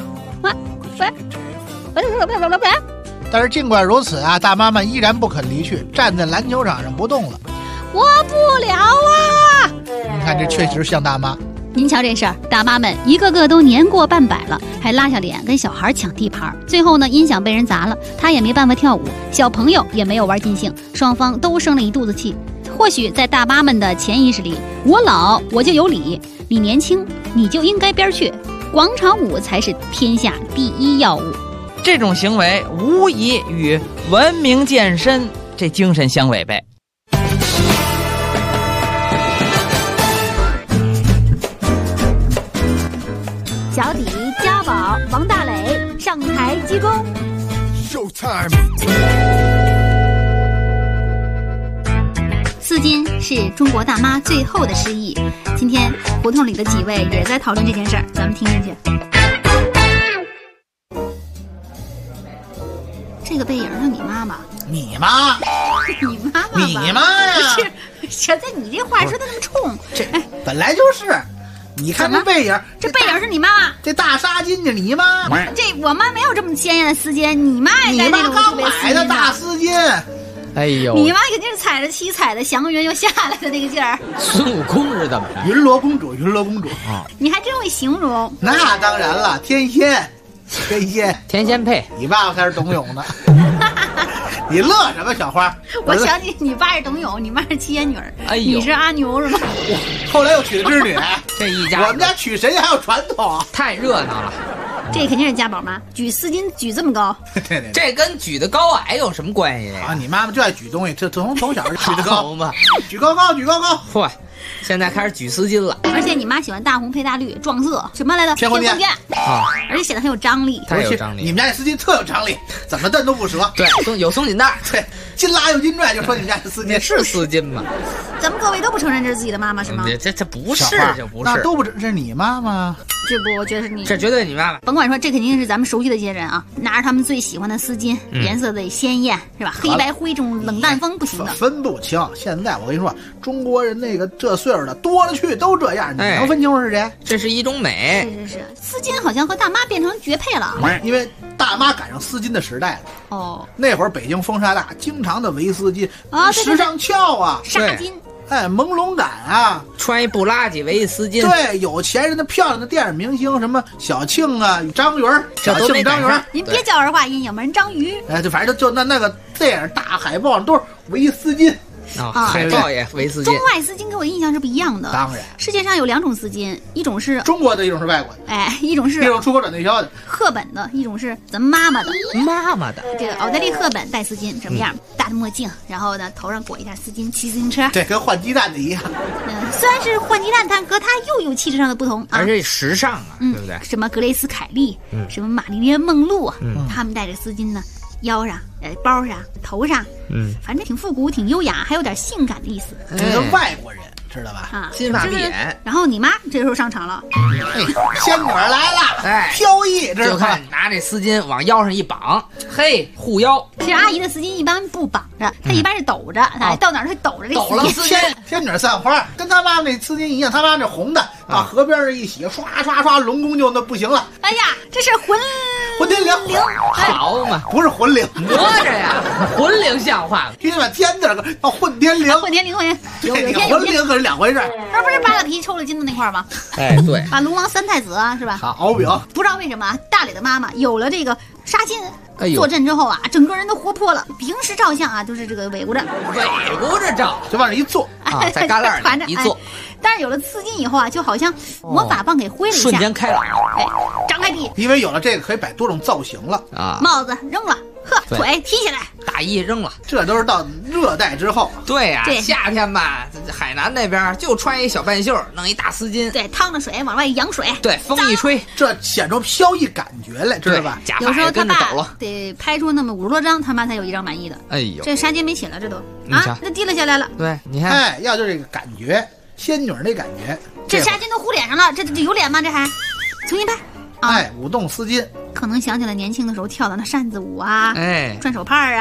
B: 但
F: 是尽管如此啊，大妈们依然不肯离去，站在篮球场上不动了。
B: 我不了啊！
F: 你看这确实像大妈。
B: 您瞧这事儿，大妈们一个个都年过半百了，还拉下脸跟小孩抢地盘。最后呢，音响被人砸了，她也没办法跳舞，小朋友也没有玩尽兴，双方都生了一肚子气。或许在大妈们的潜意识里，我老我就有理，你年轻你就应该边去，广场舞才是天下第一要务。
C: 这种行为无疑与文明健身这精神相违背。
B: 小底家宝王大磊上台鞠躬。丝巾是中国大妈最后的诗意。今天胡同里的几位也在讨论这件事儿，咱们听进去。这个背影是你妈吧？
F: 你妈？
B: 你妈妈？
F: 你妈呀！
B: 不是，现在你这话说的那么冲，
F: 这本来就是。你看这背影，
B: 这背影是你妈，
F: 这大纱巾是你妈。
B: 这我妈没有这么鲜艳的丝巾，你妈也戴那种
F: 刚买的大丝巾。
C: 哎呦，
B: 你妈肯定是踩着七彩的祥云又下来的那个劲儿。
C: 孙悟空是怎么着？
F: 云罗公主，云罗公主啊！
B: 你还真会形容。
F: 那当然了，天仙，
C: 天仙配，
F: 你爸爸才是董永呢。你乐什么，小花？
B: 我想起你爸是董永，你妈是七仙女儿，你是阿牛是吗？
F: 后来又娶了织女，
C: 这一家
F: 我们家娶谁还有传统，
C: 太热闹了。
B: 这肯定是家宝妈，举丝巾举这么高，
F: 对，
C: 这跟举的高矮有什么关系
F: 啊？你妈妈就爱举东西，这从小就举得高
C: 嘛，
F: 举高高，举高高。
C: 嚯！现在开始举丝巾了，
B: 而且你妈喜欢大红配大绿，撞色，什么来的？
F: 天婚殿
C: 啊！
B: 而且显得很有张力，
C: 太有张力。
F: 你们家这丝巾特有张力，怎么蹬都不折。
C: 对，有松紧带，
F: 对，筋拉又筋拽，就说你们家这丝巾
C: 是丝巾吗？
B: 咱们各位都不承认这是自己的妈妈是吗？
C: 这不是，就不是，
F: 那都不是，这是你妈妈。
B: 这不，我觉得是你，
C: 这绝对你妈妈。
B: 甭管说，这肯定是咱们熟悉的这些人啊，拿着他们最喜欢的丝巾，颜色得鲜艳，是吧？黑白灰这种冷淡风不行的，
F: 分不清。现在我跟你说，中国人那个这岁数的多了去都这样，你能分清楚是谁？
C: 这是一种美。
B: 是，丝巾好像和大妈变成绝配了，
F: 因为大妈赶上丝巾的时代了。
B: 哦，
F: 那会儿北京风沙大，经常的围丝巾啊，时尚俏啊，
B: 纱巾。
F: 哎，朦胧感啊！
C: 穿一布拉吉围丝巾，
F: 对，有钱人的漂亮的电影明星，什么小庆啊、张云、小庆、张云，
B: 您别叫儿化音，有没人张瑜？
F: 哎，就反正就那个电影大海报上都是围丝巾。
C: 海报也围丝巾，
B: 中外丝巾给我印象是不一样的。
F: 当然，
B: 世界上有两种丝巾，一种是
F: 中国的，一种是外国的。
B: 哎，一种是
F: 出口转内销的，
B: 赫本的；一种是咱们妈妈的。
C: 妈妈的，
B: 这个奥黛丽·赫本戴丝巾什么样？戴着墨镜，然后呢头上裹一点丝巾，骑自行车。
F: 对，跟换鸡蛋的一样。
B: 虽然是换鸡蛋，但和它又有气质上的不同啊。
C: 而且时尚啊，对不对？
B: 什么格蕾丝·凯莉，什么玛丽莲·梦露啊，他们戴着丝巾呢。腰上、包上、头上，反正挺复古、挺优雅，还有点性感的意思。
F: 这是外国人，知道吧？
B: 啊，
C: 金发碧眼。
B: 然后你妈这时候上场了，
F: 仙女来了，
C: 哎，
F: 飘逸，
C: 就看拿这丝巾往腰上一绑，嘿，护腰。
B: 其实阿姨的丝巾一般不绑着，她一般是抖着，哎，到哪儿她抖着这丝
F: 巾。仙女散花，跟她妈那丝巾一样，她妈那红的，到河边这一洗，刷刷刷，龙宫就那不行了。
B: 哎呀，这是魂
F: 天灵，
C: 好嘛，
F: 不是魂灵，
C: 哪吒呀，魂灵像话吗？
F: 必须把天字个叫混天灵，
B: 混天灵，
F: 有魂灵可是两回事。
B: 那不是扒了皮抽了筋的那块吗？
C: 哎，对，
B: 啊，龙王三太子啊，是吧？
F: 好，敖丙。
B: 不知道为什么大磊的妈妈有了这个纱巾坐镇之后啊，整个人都活泼了。平时照相啊，都是这个尾咕着
C: 照，
F: 就往这一坐
C: 啊，在旮旯里一坐。
B: 但是有了丝巾以后啊，就好像魔法棒给挥了一下，
C: 瞬间开朗。
B: 哎，张开臂，
F: 因为有了这个可以摆多种造型了
C: 啊。
B: 帽子扔了，呵，腿提起来，
C: 大衣扔了，
F: 这都是到热带之后。
C: 对呀，夏天吧，海南那边就穿一小半袖，弄一大丝巾，
B: 对，趟着水往外扬水，
C: 对，风一吹，
F: 这显出飘逸感觉来，知道吧？
B: 有时候他爸得拍出那么50多张，他妈才有一张满意的。
C: 哎呦，
B: 这纱巾没起了，这都啊，那提了下来了。
C: 对，你看，
F: 哎，要就这个感觉。仙女那感觉，
B: 这纱巾都糊脸上了，这有脸吗？这还重新拍，
F: 哎，舞动丝巾，
B: 可能想起了年轻的时候跳的那扇子舞啊，
C: 哎，
B: 转手帕啊，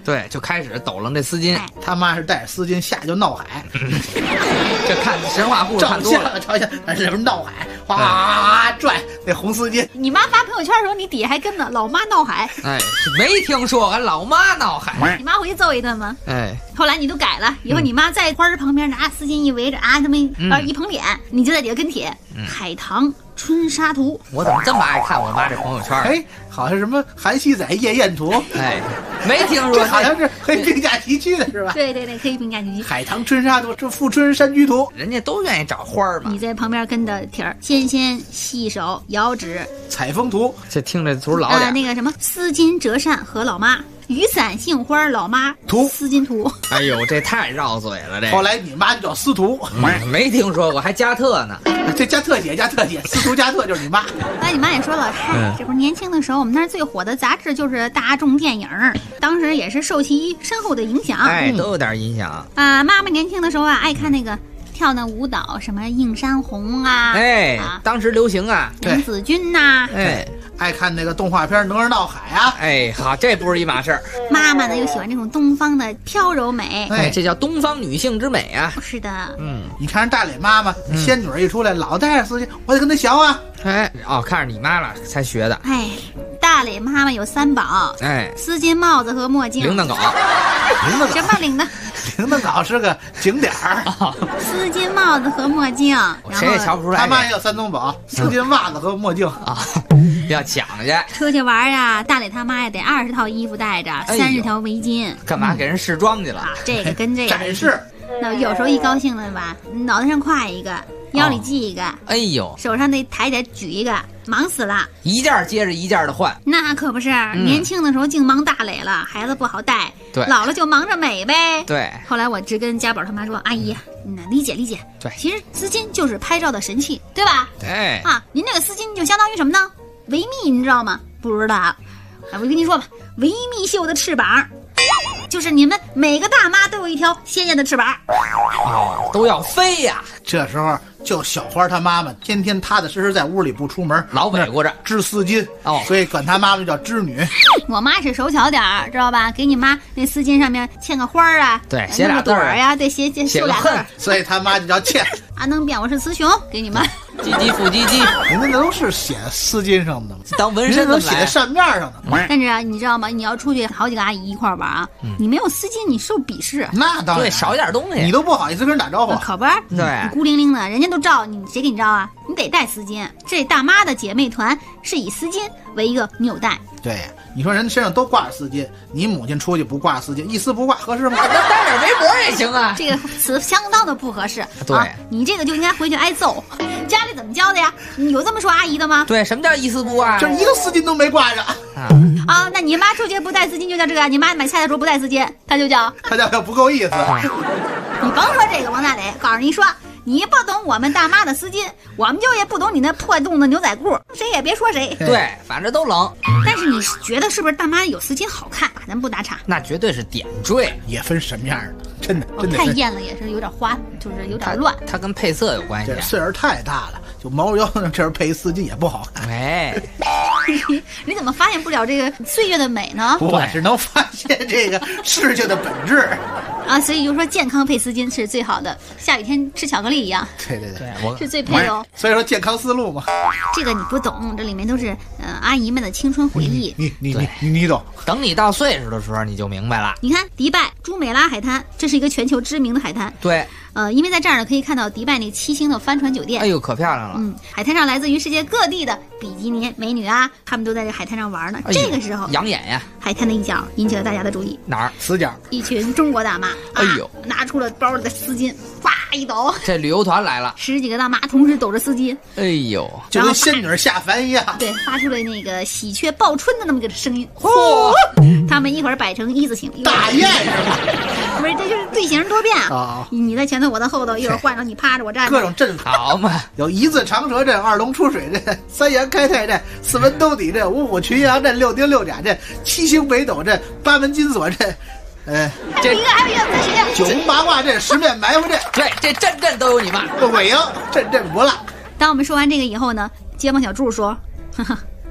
C: 对，就开始抖楞这丝巾。
F: 他妈是带着丝巾下就闹海，
C: 这看神话故事看多了，
F: 朝鲜里边闹海，哗拽那红丝巾。
B: 你妈发朋友圈的时候，你底下还跟着老妈闹海。
C: 哎，没听说俺老妈闹海。
B: 你妈回去揍一顿吗？
C: 哎，
B: 后来你都改了，以后你妈在花儿旁边拿丝巾一围着啊，这么一捧脸，你就在底下跟帖海棠春沙图。
C: 我怎么这么爱看我妈这朋友圈？
F: 哎，好像什么韩熙载夜宴图。
C: 哎，没听说。
F: 好像是可以并驾齐驱的是吧？
B: 对对对，可以并驾齐驱。
F: 海棠春沙图，这富春山居图，
C: 人家都愿意找花嘛。
B: 你在旁边跟着帖儿，纤纤细手摇指
F: 采风图，
C: 这听着图老点。
B: 那个什么丝巾折扇和老妈。雨伞杏花老妈
F: 图
B: 丝巾图，
C: 哎呦，这太绕嘴了。这
F: 后来你妈就叫司徒，
C: 没听说过，还加特呢。
F: 这加特写，司徒加特就是你妈。
B: 那你妈也说了，嗨，这不是年轻的时候，我们那儿最火的杂志就是大众电影，当时也是受其深厚的影响，
C: 哎，都有点影响
B: 啊。妈妈年轻的时候啊，爱看那个。跳那舞蹈，什么映山红啊，
C: 哎，当时流行啊，
B: 杨子君呐，
F: 哎，爱看那个动画片《哪儿闹海》啊，
C: 哎，好，这不是一码事儿。
B: 妈妈呢又喜欢这种东方的飘柔美，
C: 哎，这叫东方女性之美啊。
B: 是的，
F: 你看大磊妈妈，仙女一出来，老带着丝巾，我得跟她学啊。
C: 哎，哦，看着你妈了才学的。
B: 哎，大磊妈妈有3宝，
C: 哎，
B: 丝巾、帽子和墨镜。
C: 铃铛狗，
B: 什么铃铛？
F: 铃铛狗是个景点儿。
B: 丝巾、帽子和墨镜，
C: 谁也瞧不出来。
F: 他妈也有3宗宝：丝巾、袜子和墨镜
C: 啊。要抢去
B: 出去玩呀，大磊他妈也得20套衣服带着，30条围巾。
C: 干嘛给人试装去了？
B: 这个跟这个
F: 展示。
B: 那有时候一高兴了吧，脑袋上挎一个，腰里系一个，
C: 哎呦，
B: 手上得抬起来举一个，忙死了，
C: 一件接着一件的换。
B: 那可不是，年轻的时候净忙大磊了，孩子不好带，
C: 对，
B: 老了就忙着美呗。
C: 对，
B: 后来我只跟家宝他妈说，阿姨，理解。
C: 对，
B: 其实丝巾就是拍照的神器，对吧？
C: 对
B: 啊，您这个丝巾就相当于什么呢？维密，你知道吗？不知道。我跟你说吧，维密秀的翅膀。就是你们每个大妈都有一条鲜艳的翅膀，
C: 哦，都要飞呀。
F: 这时候就小花她妈妈天天踏踏实实在屋里不出门，
C: 老委屈着
F: 织丝巾哦，所以管她妈妈叫织女。
B: 我妈是手巧点儿，知道吧？给你妈那丝巾上面嵌个花啊，
C: 对，写俩字儿
B: 呀，对，写
C: 个恨，
F: 所以她妈就叫嵌。
B: 啊，能变我是雌雄，给你们。
C: 唧唧复唧唧，
F: 人家那都是写丝巾上的，
C: 当纹身都
F: 写在扇面上的。
B: 但是啊，你知道吗？你要出去好几个阿姨一块玩啊，你没有丝巾，你受鄙视。
F: 那当然，
C: 对，少一点东西，
F: 你都不好意思跟人打招呼。
B: 可不是，
C: 对，
B: 你孤零零的，人家都照你，谁给你照啊？你得带丝巾。这大妈的姐妹团是以丝巾为一个纽带。
F: 对，你说人身上都挂着丝巾，你母亲出去不挂丝巾，一丝不挂合适吗？
C: 那带点围脖也行啊。
B: 这个词相当的不合适。
C: 对，
B: 你这个就应该回去挨揍。家里怎么教的呀？有这么说阿姨的吗？
C: 对，什么叫一丝不挂？
F: 就一个丝巾都没挂着。
B: 啊，那你妈出去不带丝巾就叫这个？你妈买菜的时候不带丝巾，她就叫
F: 不够意思。
B: 你甭说这个，王大磊，告诉你说。你不懂我们大妈的丝巾，我们就也不懂你那破洞的牛仔裤，谁也别说谁。
C: 对，反正都冷。
B: 但是你觉得是不是大妈有丝巾好看？咱不打岔。
C: 那绝对是点缀，
F: 也分什么样的，真的。
B: 太艳了也是有点花，就是有点乱。
C: 它跟配色有关系。
F: 岁数太大了，就毛腰这儿配丝巾也不好看。
C: 哎，
B: 你怎么发现不了这个岁月的美呢？
F: 我只能发现这个事情的本质。
B: 啊，所以就说健康配丝巾是最好的，下雨天吃巧克力一样。
F: 对，
B: 是最配的哦。
F: 所以说健康思路嘛。
B: 这个你不懂，这里面都是阿姨们的青春回忆。
F: 你懂。
C: 等你到岁数的时候，你就明白了。
B: 你看迪拜朱美拉海滩，这是一个全球知名的海滩。
C: 对。
B: 因为在这儿呢，可以看到迪拜那7星的帆船酒店。
C: 哎呦，可漂亮了。
B: 海滩上来自于世界各地的比基尼美女啊，她们都在这海滩上玩呢。这个时候，
C: 养眼呀！
B: 海滩的一角引起了大家的注意。
C: 哪儿？
F: 死角。
B: 一群中国大妈，
C: 哎呦，
B: 拿出了包里的丝巾，哗一抖，
C: 这旅游团来了
B: ，10几个大妈同时抖着丝巾。
C: 哎呦，
F: 就跟仙女下凡一样。
B: 对，发出了那个喜鹊报春的那么个声音。
C: 嚯！
B: 他们一会儿摆成一字形，
F: 大雁是吧？
B: 不是，这就是队形多变啊！你在前头，我在后头，一会儿换成你趴着，我站着。
F: 各种阵
C: 好嘛，
F: 有1字长蛇阵、2龙出水阵、3阳开泰阵、4门兜底阵、5虎群羊阵、6丁6甲阵、7星北斗阵、8门金锁阵。
B: 还有一个
F: 9宫八卦阵、10面埋伏阵。
C: 对，这阵都有你妈。
F: 尾赢，阵不落。
B: 当我们说完这个以后呢，街坊小柱说：“呵呵，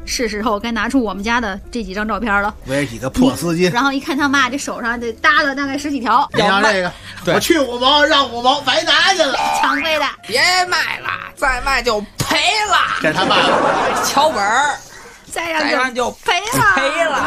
B: 是时候该拿出我们家的这几张照片了。
F: 围几个破丝巾，
B: 然后一看他妈这手上这搭了大概10几条。
F: 你像这个，我去5毛让5毛白拿去了，
B: 抢费的。
C: 别卖了，再卖就赔了。
F: 这他妈的
C: 敲本儿，
B: 再让就赔了。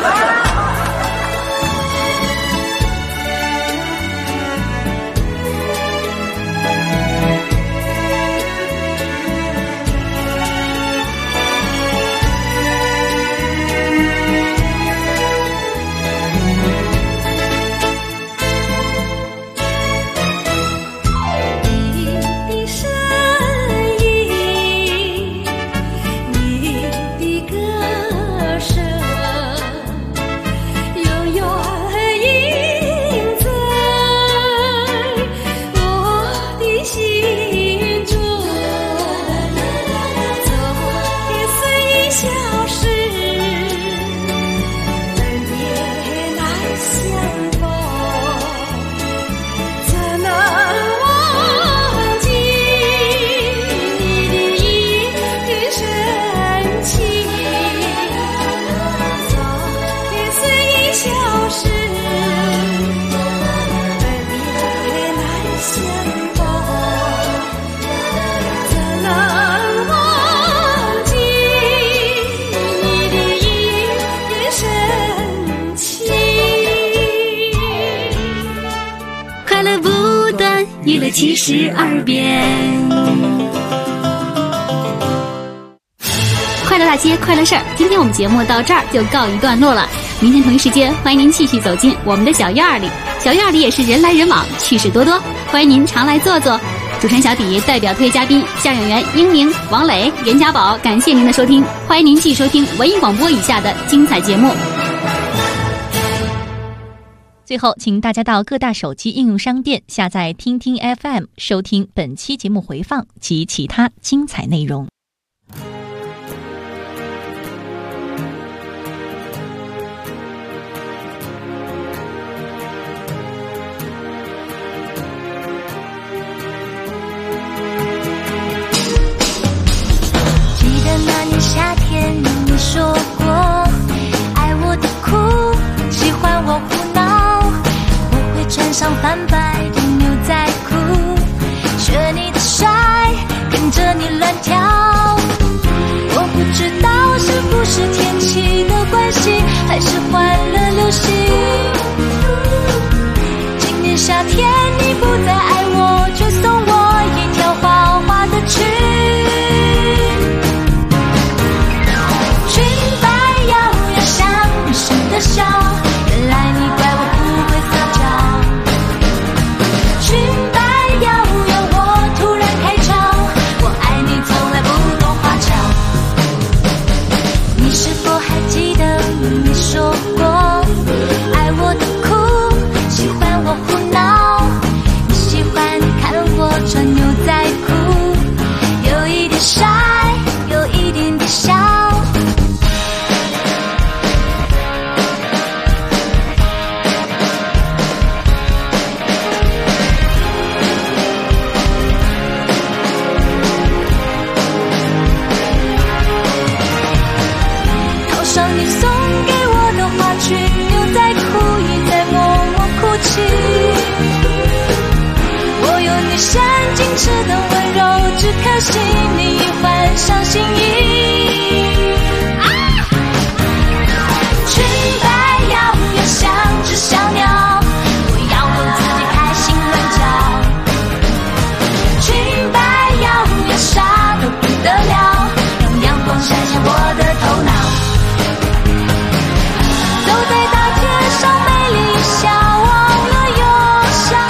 Q: 娱乐72变，
B: 快乐大街快乐事儿。今天我们节目到这儿就告一段落了，明天同一时间欢迎您继续走进我们的小院儿里。小院儿里也是人来人往，趣事多多，欢迎您常来坐坐。主持人小迪代表特约嘉宾相声员英明、王磊、严家宝，感谢您的收听，欢迎您继续收听文艺广播以下的精彩节目。
D: 最后，请大家到各大手机应用商店下载听听 FM， 收听本期节目回放及其他精彩内容。
J: 记得那年夏天，你说过爱我的哭，喜欢我胡闹。穿上泛白的牛仔裤，学你的帅，跟着你乱跳。我不知道是不是天气的关系，还是换了流行。今年夏天你不再爱我，却送我一条花花的裙。裙摆摇摇像女生的笑，原来你怪我不会撒娇。裙摆摇摇，我突然开窍，我爱你从来不懂花俏。你是否还记得你说过，爱我的哭，喜欢我胡闹，你喜欢看我穿牛仔裤，有一点帅，有一点点笑。你送给我的花裙，牛仔裤也在默默哭泣。我有你善矜持的温柔，只可惜你已换上新衣。裙摆摇摇像只小鸟，我要我自己开心乱叫。裙摆摇摇傻得不得了，让阳光晒晒我的头脑。走在大街上，美丽一笑，忘了忧伤。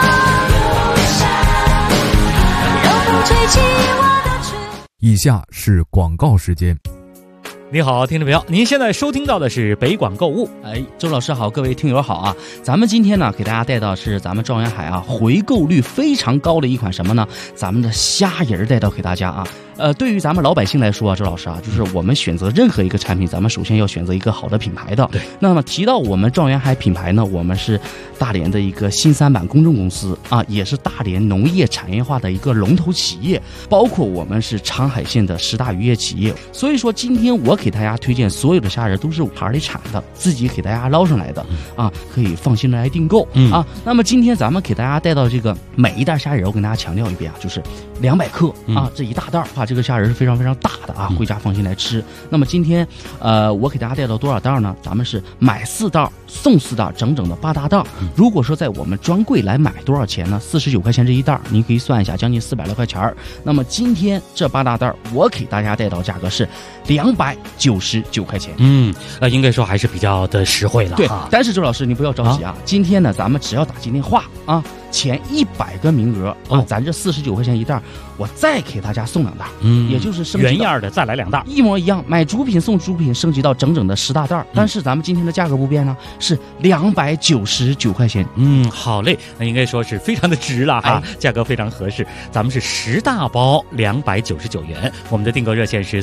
J: 让风吹起我的裙。
S: 以下是广告时间。你好，听众朋友，您现在收听到的是北广购物。
T: 周老师好，各位听友好啊！咱们今天呢，给大家带到是咱们状元海啊回购率非常高的一款什么呢？咱们的虾仁带到给大家啊。 对于咱们老百姓来说啊，周老师啊，就是我们选择任何一个产品，咱们首先要选择一个好的品牌的。
S: 对。
T: 那么提到我们状元海品牌呢，我们是大连的一个新三板公证公司啊，也是大连农业产业化的一个龙头企业，包括我们是长海县的10大渔业企业。所以说今天我给大家推荐所有的虾仁都是海里产的，自己给大家捞上来的啊，可以放心的来订购啊。那么今天咱们给大家带到这个每一袋虾仁，我跟大家强调一遍啊，就是200克啊，这一大袋啊，这个虾仁是非常非常大的啊，回家放心来吃。那么今天我给大家带到多少袋呢？咱们是买4袋送4袋，整整的8大袋。如果说在我们专柜来买多少钱呢？49块钱这一袋，你可以算一下，将近400来块钱。那么今天这8大袋，我给大家带到价格是299块钱。
S: 应该说还是比较的实惠了。
T: 对，但是周老师你不要着急啊，今天呢咱们只要打进电话啊，前100个名额啊，咱这49块钱一袋，我再给大家送2袋，也就是升级
S: 原样的再来2袋，
T: 一模一样，买主品送主品，升级到整整的10大袋。但是咱们今天的价格不变呢，是299块钱。
S: 好嘞，那应该说是非常的值了哈，价格非常合适。咱们是10大包299元，我们的订购热线是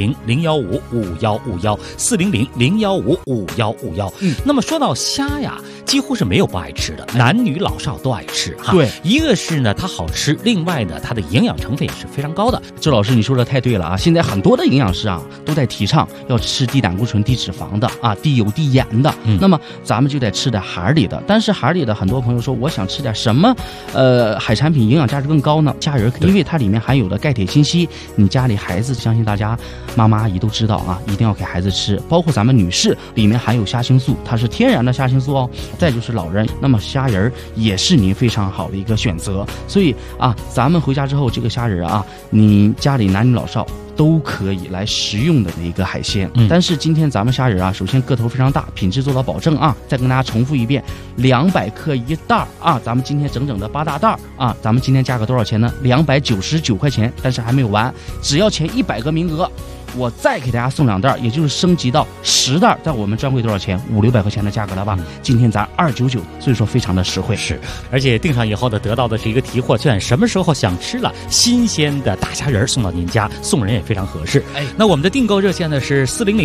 S: 400-015-5151，400-015-5151。那么说到虾呀，几乎是没有不爱吃的，男女老少都爱吃哈。
T: 对，
S: 一个是呢它好吃，另外呢它的营养成分也是非常高的。
T: 周老师你说的太对了啊！现在很多的营养师啊都在提倡要吃低胆固醇、低脂肪的啊，低油、低盐的。那么咱们就得吃点海里的。但是海里的很多朋友说，我想吃点什么海产品营养价值更高呢？虾仁，因为它里面含有的钙、铁、锌、硒，你家里孩子相信大家妈妈阿姨都知道啊，一定要给孩子吃。包括咱们女士里面含有虾青素，它是天然的虾青素哦。再就是老人，那么虾仁也是您非常好的一个选择。所以啊，咱们回家之后这个虾仁啊，你家里男女老少都可以来食用的一个海鲜。但是今天咱们虾仁啊，首先个头非常大，品质做到保证啊。再跟大家重复一遍，200克一袋啊，咱们今天整整的8大袋啊，咱们今天价格多少钱呢？299块钱。但是还没有完，只要前100个名额，我再给大家送2袋，也就是升级到10袋，在我们专柜多少钱？500-600块钱的价格了吧？今天咱299，所以说非常的实惠。
S: 是，而且订上以后呢，得到的是一个提货券，什么时候想吃了新鲜的大虾仁送到您家，送人也非常合适。那我们的订购热线呢是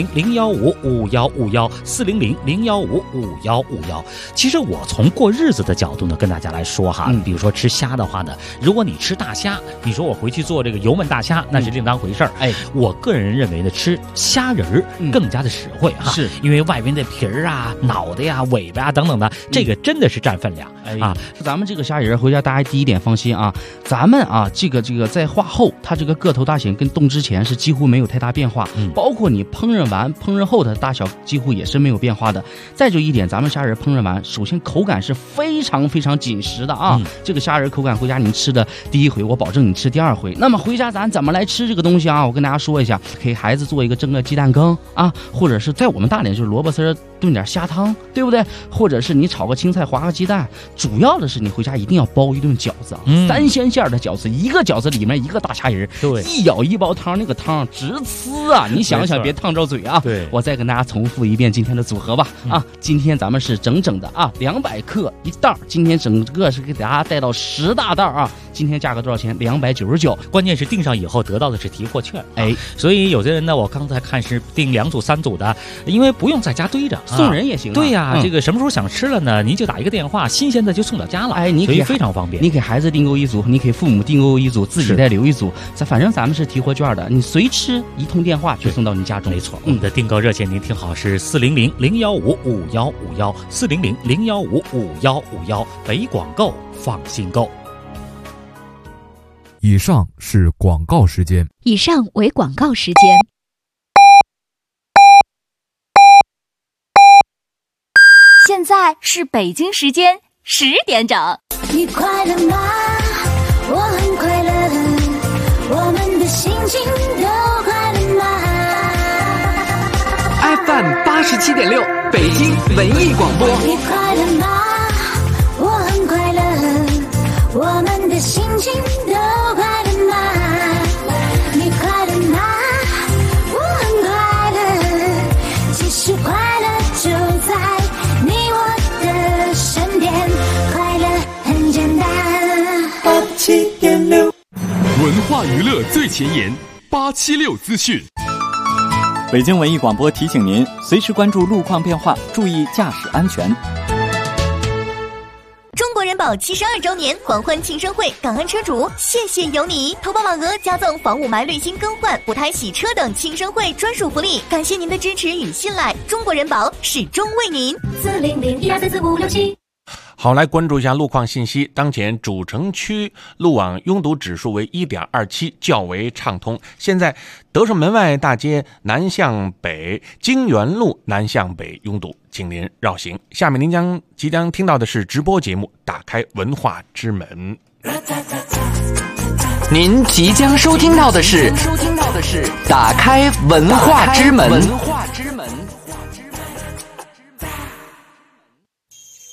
S: 400-015-5151，400-015-5151。其实我从过日子的角度呢，跟大家来说哈，比如说吃虾的话呢，如果你吃大虾，你说我回去做这个油焖大虾，那是另当回事儿。我个人认为呢，吃虾仁更加的实惠哈，是因为外边的皮儿啊、脑袋呀、尾巴啊等等的，这个真的是占分量啊。
T: 咱们这个虾仁回家大家第一点放心啊，咱们啊这个在化后，它这个个头大小跟冻之前是几乎没有太大变化，包括你烹饪完、烹饪后的大小几乎也是没有变化的。再就一点，咱们虾仁烹饪完，首先口感是非常非常紧实的啊。这个虾仁口感回家你吃的第1回，我保证你吃第2回。那么回家咱怎么来吃这个东西啊？我跟大家说一下，给孩子做一个蒸个鸡蛋羹啊，或者是在我们大连就是萝卜丝炖点虾汤，对不对？或者是你炒个青菜、划个鸡蛋。主要的是你回家一定要包一顿饺子，3鲜馅的饺子，一个饺子里面一个大虾仁，对，一舀一包汤，那个汤直呲啊！你想想别烫着嘴啊！对，我再跟大家重复一遍今天的组合吧啊！今天咱们是整整的啊200克一袋，今天整个是给大家带到10大袋啊！今天价格多少钱？299。
S: 关键是订上以后得到的是提货券，所以有的人呢，我刚才看是订2组3组的，因为不用在家堆着，
T: 送人也行。
S: 对呀，这个什么时候想吃了呢？您就打一个电话，新鲜的就送到家了。
T: 你
S: 所以非常方便。
T: 你给孩子订购1组，你给父母订购1组，自己再留1组。反正咱们是提货券的，你随吃一通电话就送到你家中。
S: 没错，我们的订购热线您听好是400-015-5151，400-015-5151，北广购放心购。
U: 以上是广告时间。
D: 以上为广告时间。
Q: 现在是北京时间10点整。
G: 你快乐吗？我很快乐，我们的心情都快乐吗
R: ？FM 87.6，北京文艺广播。
G: 你快乐吗？我很快乐，我们的心情都快乐吗？你快乐吗？我很快乐，其实快乐就在你我的身边，快乐很简单。
N: 87.6，文化娱乐最前沿， 876资讯。
P: 北京文艺广播提醒您，随时关注路况变化，注意驾驶安全。
Q: 中国人保72周年狂欢庆生会，感恩车主，谢谢有你！投保网额加赠防雾霾滤芯更换、补胎洗车等庆生会专属福利，感谢您的支持与信赖，中国人保始终为您。40012344567。
H: 好，来关注一下路况信息。当前主城区路网拥堵指数为 1.27， 较为畅通。现在德胜门外大街南向北、京园路南向北拥堵，请您绕行。下面您即将听到的是直播节目《打开文化之门》。
R: 您即将收听到的是《打开文化之门》。